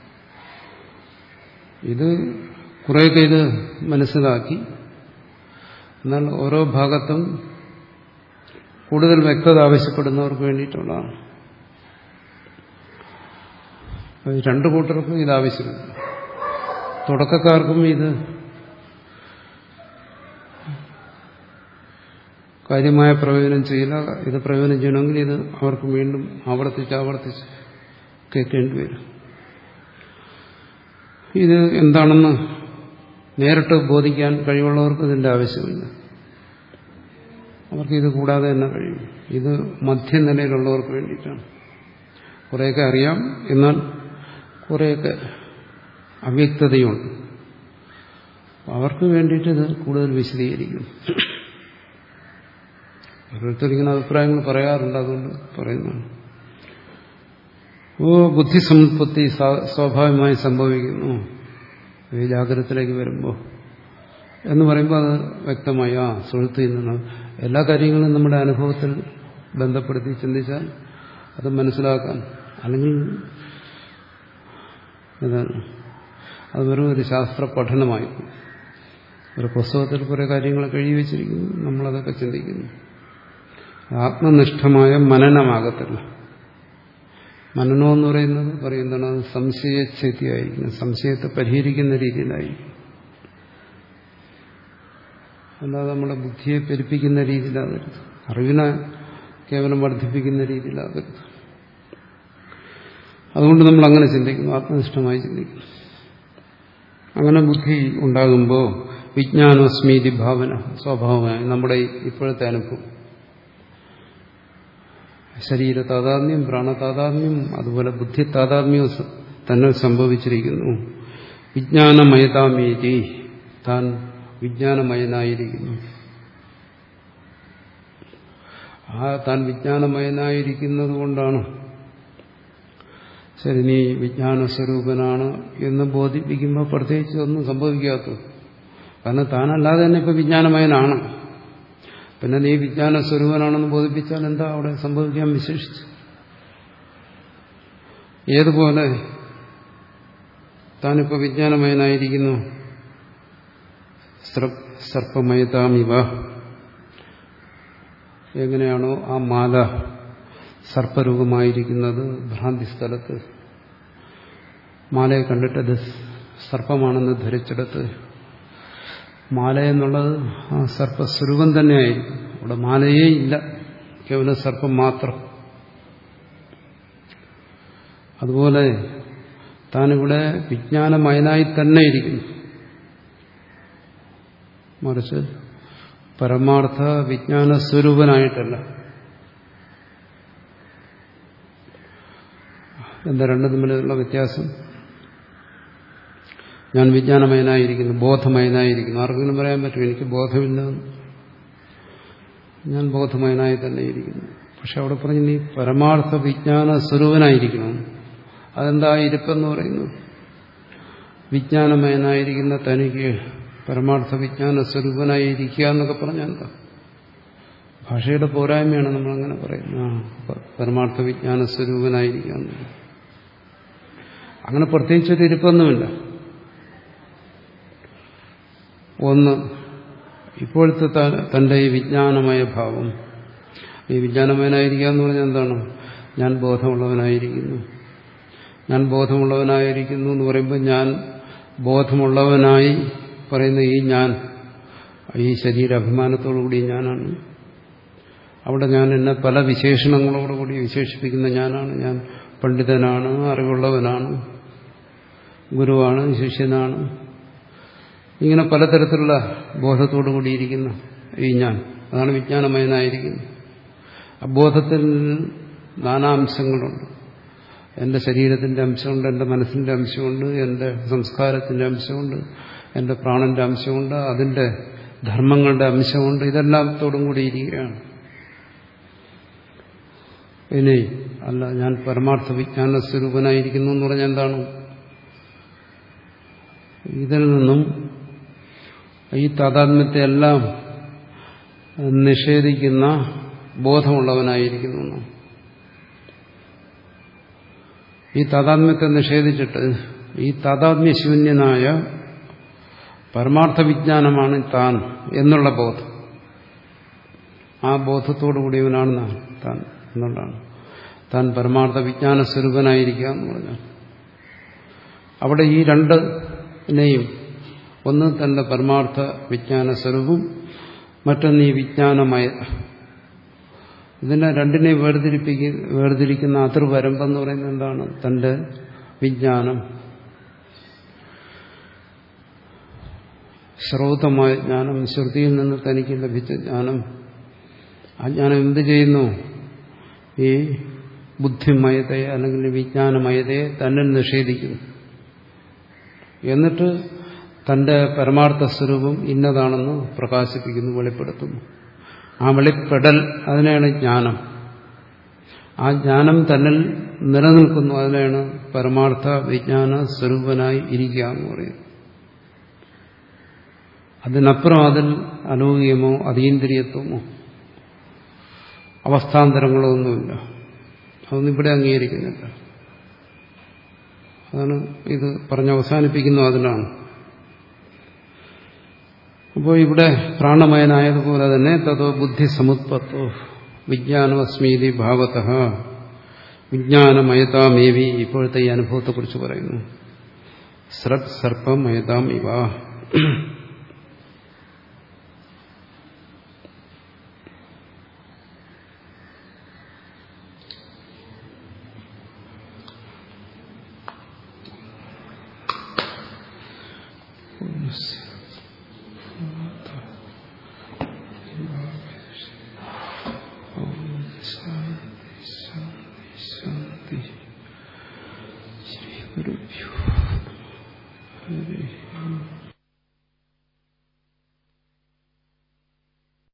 ഇത് കുറേയൊക്കെ ഇത് മനസ്സിലാക്കി, എന്നാൽ ഓരോ ഭാഗത്തും കൂടുതൽ വ്യക്തത ആവശ്യപ്പെടുന്നവർക്ക് വേണ്ടിയിട്ടുള്ളതാണ്. രണ്ടു കൂട്ടർക്കും ഇത് ആവശ്യമില്ല. തുടക്കക്കാർക്കും ഇത് കാര്യമായ പ്രയോജനം ചെയ്യില്ല. ഇത് പ്രയോജനം ചെയ്യണമെങ്കിൽ ഇത് അവർക്ക് വീണ്ടും ആവർത്തിച്ച് ആവർത്തിച്ച് കേൾക്കേണ്ടി വരും. ഇത് എന്താണെന്ന് നേരിട്ട് ബോധിക്കാൻ കഴിവുള്ളവർക്ക് ഇതിന്റെ ആവശ്യമില്ല. അവർക്ക് ഇത് കൂടാതെ തന്നെ കഴിയും. ഇത് മധ്യനിലയിലുള്ളവർക്ക് വേണ്ടിയിട്ടാണ്. കുറേയൊക്കെ അറിയാം, എന്നാൽ കുറേയൊക്കെ അവ്യക്തതയുണ്ട്. അവർക്ക് വേണ്ടിയിട്ട് ഇത് കൂടുതൽ വിശദീകരിക്കും. ഓരോരുത്തരിങ്ങനെ അഭിപ്രായങ്ങൾ പറയാറുണ്ട്, അതുകൊണ്ട് പറയുന്നതാണ്. ഓ ബുദ്ധി സമുത്പത്തി സ്വാഭാവികമായി സംഭവിക്കുന്നു ഈ ജാഗ്രതത്തിലേക്ക് വരുമ്പോൾ എന്ന് പറയുമ്പോൾ അത് വ്യക്തമായി ആ സുഹൃത്തിൽ നിന്ന് എല്ലാ കാര്യങ്ങളും നമ്മുടെ അനുഭവത്തിൽ ബന്ധപ്പെടുത്തി ചിന്തിച്ചാൽ അത് മനസ്സിലാക്കാൻ, അല്ലെങ്കിൽ എന്താണ് അത് വെറും ഒരു ശാസ്ത്ര പഠനമായി ഒരു പുസ്തകത്തിൽ കുറേ കാര്യങ്ങളൊക്കെ എഴുതി വെച്ചിരിക്കുന്നു, നമ്മളതൊക്കെ ചിന്തിക്കുന്നു. ആത്മനിഷ്ഠമായ മനനമാകത്തില്ല. മനനം എന്ന് പറയുന്നത് പറയുന്നതാണ് അത് സംശയച്ഛേദിയായിരിക്കും, സംശയത്തെ പരിഹരിക്കുന്ന രീതിയിലായിരിക്കും. അല്ലാതെ നമ്മുടെ ബുദ്ധിയെ പെരുപ്പിക്കുന്ന രീതിയിലാകരുത്, അറിവിനെ കേവലം വർദ്ധിപ്പിക്കുന്ന രീതിയിലാകരുത്. അതുകൊണ്ട് നമ്മൾ അങ്ങനെ ചിന്തിക്കുന്നു, ആത്മനിഷ്ഠമായി ചിന്തിക്കുന്നു. അങ്ങനെ ബുദ്ധി ഉണ്ടാകുമ്പോൾ വിജ്ഞാനോസ്മീതി ഭാവന സ്വാഭാവികമായി നമ്മുടെ ഇപ്പോഴത്തെ അനുഭവം, ശരീര താതാത്മ്യം, പ്രാണതാതാത്മ്യം, അതുപോലെ ബുദ്ധി താതാത്മ്യം തന്നെ സംഭവിച്ചിരിക്കുന്നു. വിജ്ഞാനമയതാമീതി, താൻ വിജ്ഞാനമയനായിരിക്കുന്നു. ആ താൻ വിജ്ഞാനമയനായിരിക്കുന്നത് കൊണ്ടാണ് ശരി നീ വിജ്ഞാനസ്വരൂപനാണ് എന്ന് ബോധിപ്പിക്കുമ്പോൾ പ്രത്യേകിച്ച് ഒന്നും സംഭവിക്കാത്തത്. കാരണം താനല്ലാതെ തന്നെ ഇപ്പൊ വിജ്ഞാനമയനാണ്. പിന്നെ നീ വിജ്ഞാന സ്വരൂപനാണെന്ന് ബോധിപ്പിച്ചാൽ എന്താ അവിടെ സംഭവിക്കാൻ വിശേഷിച്ച്? ഏതുപോലെ താനിപ്പോ വിജ്ഞാനമയനായിരിക്കുന്നു. സർപ്പമയതാമിവ, എങ്ങനെയാണോ ആ മാല സർപ്പരൂപമായിരിക്കുന്നത് ഭ്രാന്തി സ്ഥലത്ത്, മാലയെ കണ്ടിട്ടത് സർപ്പമാണെന്ന് ധരിച്ചെടുത്ത്, മാല എന്നുള്ളത് ആ സർപ്പസ്വരൂപം തന്നെയായിരിക്കും. അവിടെ മാലയേ ഇല്ല, കേവലം സർപ്പം മാത്രം. അതുപോലെ താനിവിടെ വിജ്ഞാനമയനായി തന്നെ ഇരിക്കുന്നു. മറിച്ച് പരമാർത്ഥ വിജ്ഞാന സ്വരൂപനായിട്ടല്ല. എന്താ രണ്ടും തമ്മിലുള്ള വ്യത്യാസം? ഞാൻ വിജ്ഞാനമയനായിരിക്കുന്നു, ബോധമയനായിരിക്കുന്നു. ആർക്കെങ്കിലും പറയാൻ പറ്റും എനിക്ക് ബോധമില്ല? ഞാൻ ബോധമയനായി തന്നെ ഇരിക്കുന്നു. പക്ഷെ അവിടെ പറഞ്ഞ് നീ പരമാർത്ഥ വിജ്ഞാന സ്വരൂപനായിരിക്കണം. അതെന്താ ഇരിപ്പെന്ന് പറയുന്നു? വിജ്ഞാനമയനായിരിക്കുന്ന തനിക്ക് പരമാർത്ഥ വിജ്ഞാന സ്വരൂപനായി ഇരിക്കുക എന്നൊക്കെ പറഞ്ഞാൽ എന്താ? ഭാഷയുടെ പോരായ്മയാണ് നമ്മളങ്ങനെ പറയുന്നത്. ആ പരമാർത്ഥ വിജ്ഞാന സ്വരൂപനായിരിക്കുക എന്നുള്ളത്. അങ്ങനെ പ്രത്യേകിച്ചൊരു ഇരിപ്പൊന്നുമില്ല. ഒന്ന്, ഇപ്പോഴത്തെ തന്റെ ഈ വിജ്ഞാനമയ ഭാവം, ഈ വിജ്ഞാനമയനായിരിക്കുക എന്ന് പറഞ്ഞാൽ എന്താണ്? ഞാൻ ബോധമുള്ളവനായിരിക്കുന്നു. ഞാൻ ബോധമുള്ളവനായിരിക്കുന്നു എന്ന് പറയുമ്പോൾ ഞാൻ ബോധമുള്ളവനായി പറയുന്ന ഈ ഞാൻ, ഈ ശരീരാഭിമാനത്തോടുകൂടി ഞാനാണ്. അവിടെ ഞാൻ എന്നെ പല വിശേഷണങ്ങളോടുകൂടി വിശേഷിപ്പിക്കുന്ന ഞാനാണ്. ഞാൻ പണ്ഡിതനാണ്, അറിവുള്ളവനാണ്, ഗുരുവാണ്, ശിഷ്യനാണ്, ഇങ്ങനെ പലതരത്തിലുള്ള ബോധത്തോടു കൂടിയിരിക്കുന്ന ഈ ഞാൻ, അതാണ് വിജ്ഞാനമയനായിരിക്കുന്നത്. അബോധത്തിൽ നാനാംശങ്ങളുണ്ട്. എന്റെ ശരീരത്തിന്റെ അംശമുണ്ട്, എന്റെ മനസ്സിന്റെ അംശമുണ്ട്, എന്റെ സംസ്കാരത്തിന്റെ അംശമുണ്ട്, എന്റെ പ്രാണന്റെ അംശമുണ്ട്, അതിന്റെ ധർമ്മങ്ങളുടെ അംശമുണ്ട്. ഇതെല്ലാത്തോടും കൂടിയിരിക്കുകയാണ്. ഇനി അല്ല, ഞാൻ പരമാർത്ഥ വിജ്ഞാന സ്വരൂപനായിരിക്കുന്നു എന്ന് പറഞ്ഞാൽ എന്താണ്? ഇതിൽ നിന്നും ഈ താതാത്മ്യത്തെ എല്ലാം നിഷേധിക്കുന്ന ബോധമുള്ളവനായിരിക്കുന്നു. ഈ താതാത്മ്യത്തെ നിഷേധിച്ചിട്ട് ഈ താതാത്മ്യശൂന്യനായ പരമാർത്ഥ വിജ്ഞാനമാണ് താൻ എന്നുള്ള ബോധം, ആ ബോധത്തോടു കൂടിയവനാണ് താൻ എന്നുള്ളതാണ്. താൻ പരമാർത്ഥ വിജ്ഞാന സ്വരൂപനായിരിക്കുക എന്ന് പറഞ്ഞാൽ അവിടെ ഈ രണ്ടിനെയും, ഒന്ന് തന്റെ പരമാർത്ഥ വിജ്ഞാന സ്വരൂപം, മറ്റൊന്ന് ഈ വിജ്ഞാനമയ, ഇതിനെ രണ്ടിനെ വേർതിരിപ്പിക്ക വേർതിരിക്കുന്ന അതിർവരമ്പെന്ന് പറയുന്നത് എന്താണ്? തന്റെ വിജ്ഞാനം, ശ്രോതമായ ജ്ഞാനം, ശ്രുതിയിൽ നിന്ന് തനിക്ക് ലഭിച്ച ജ്ഞാനം. ആ ജ്ഞാനം എന്ത് ചെയ്യുന്നു? ഈ ബുദ്ധിമയതയെ അല്ലെങ്കിൽ വിജ്ഞാനമയതയെ തന്നിൽ നിഷേധിക്കുന്നു. എന്നിട്ട് തന്റെ പരമാർത്ഥ സ്വരൂപം ഇന്നതാണെന്ന് പ്രകാശിപ്പിക്കുന്നു, വെളിപ്പെടുത്തുന്നു. ആ വെളിപ്പെടൽ, അതിനാണ് ജ്ഞാനം. ആ ജ്ഞാനം തന്നിൽ നിലനിൽക്കുന്നു, അതിനാണ് പരമാർത്ഥ വിജ്ഞാന സ്വരൂപനായി ഇരിക്കുക എന്ന് പറയുന്നത്. അതിനപ്പുറം അതിൽ അലൗകികമോ അതീന്ദ്രിയത്വമോ അവസ്ഥാന്തരങ്ങളോ ഒന്നുമില്ല. അതൊന്നും ഇവിടെ അംഗീകരിക്കുന്നില്ല. അതാണ് ഇത് പറഞ്ഞ് അവസാനിപ്പിക്കുന്നു. അതിനാണ് അപ്പോൾ ഇവിടെ പ്രാണമയനായതുപോലെ തന്നെ തതോ ബുദ്ധി സമുത്പത്തോ വിജ്ഞാനമസ്മീതി ഭാവതഃ വിജ്ഞാനമയതാമേവി. ഇപ്പോഴത്തെ ഈ അനുഭവത്തെക്കുറിച്ച് പറയുന്നു. സ്രക് സർപ്പമയതാം ഇവ. Yes.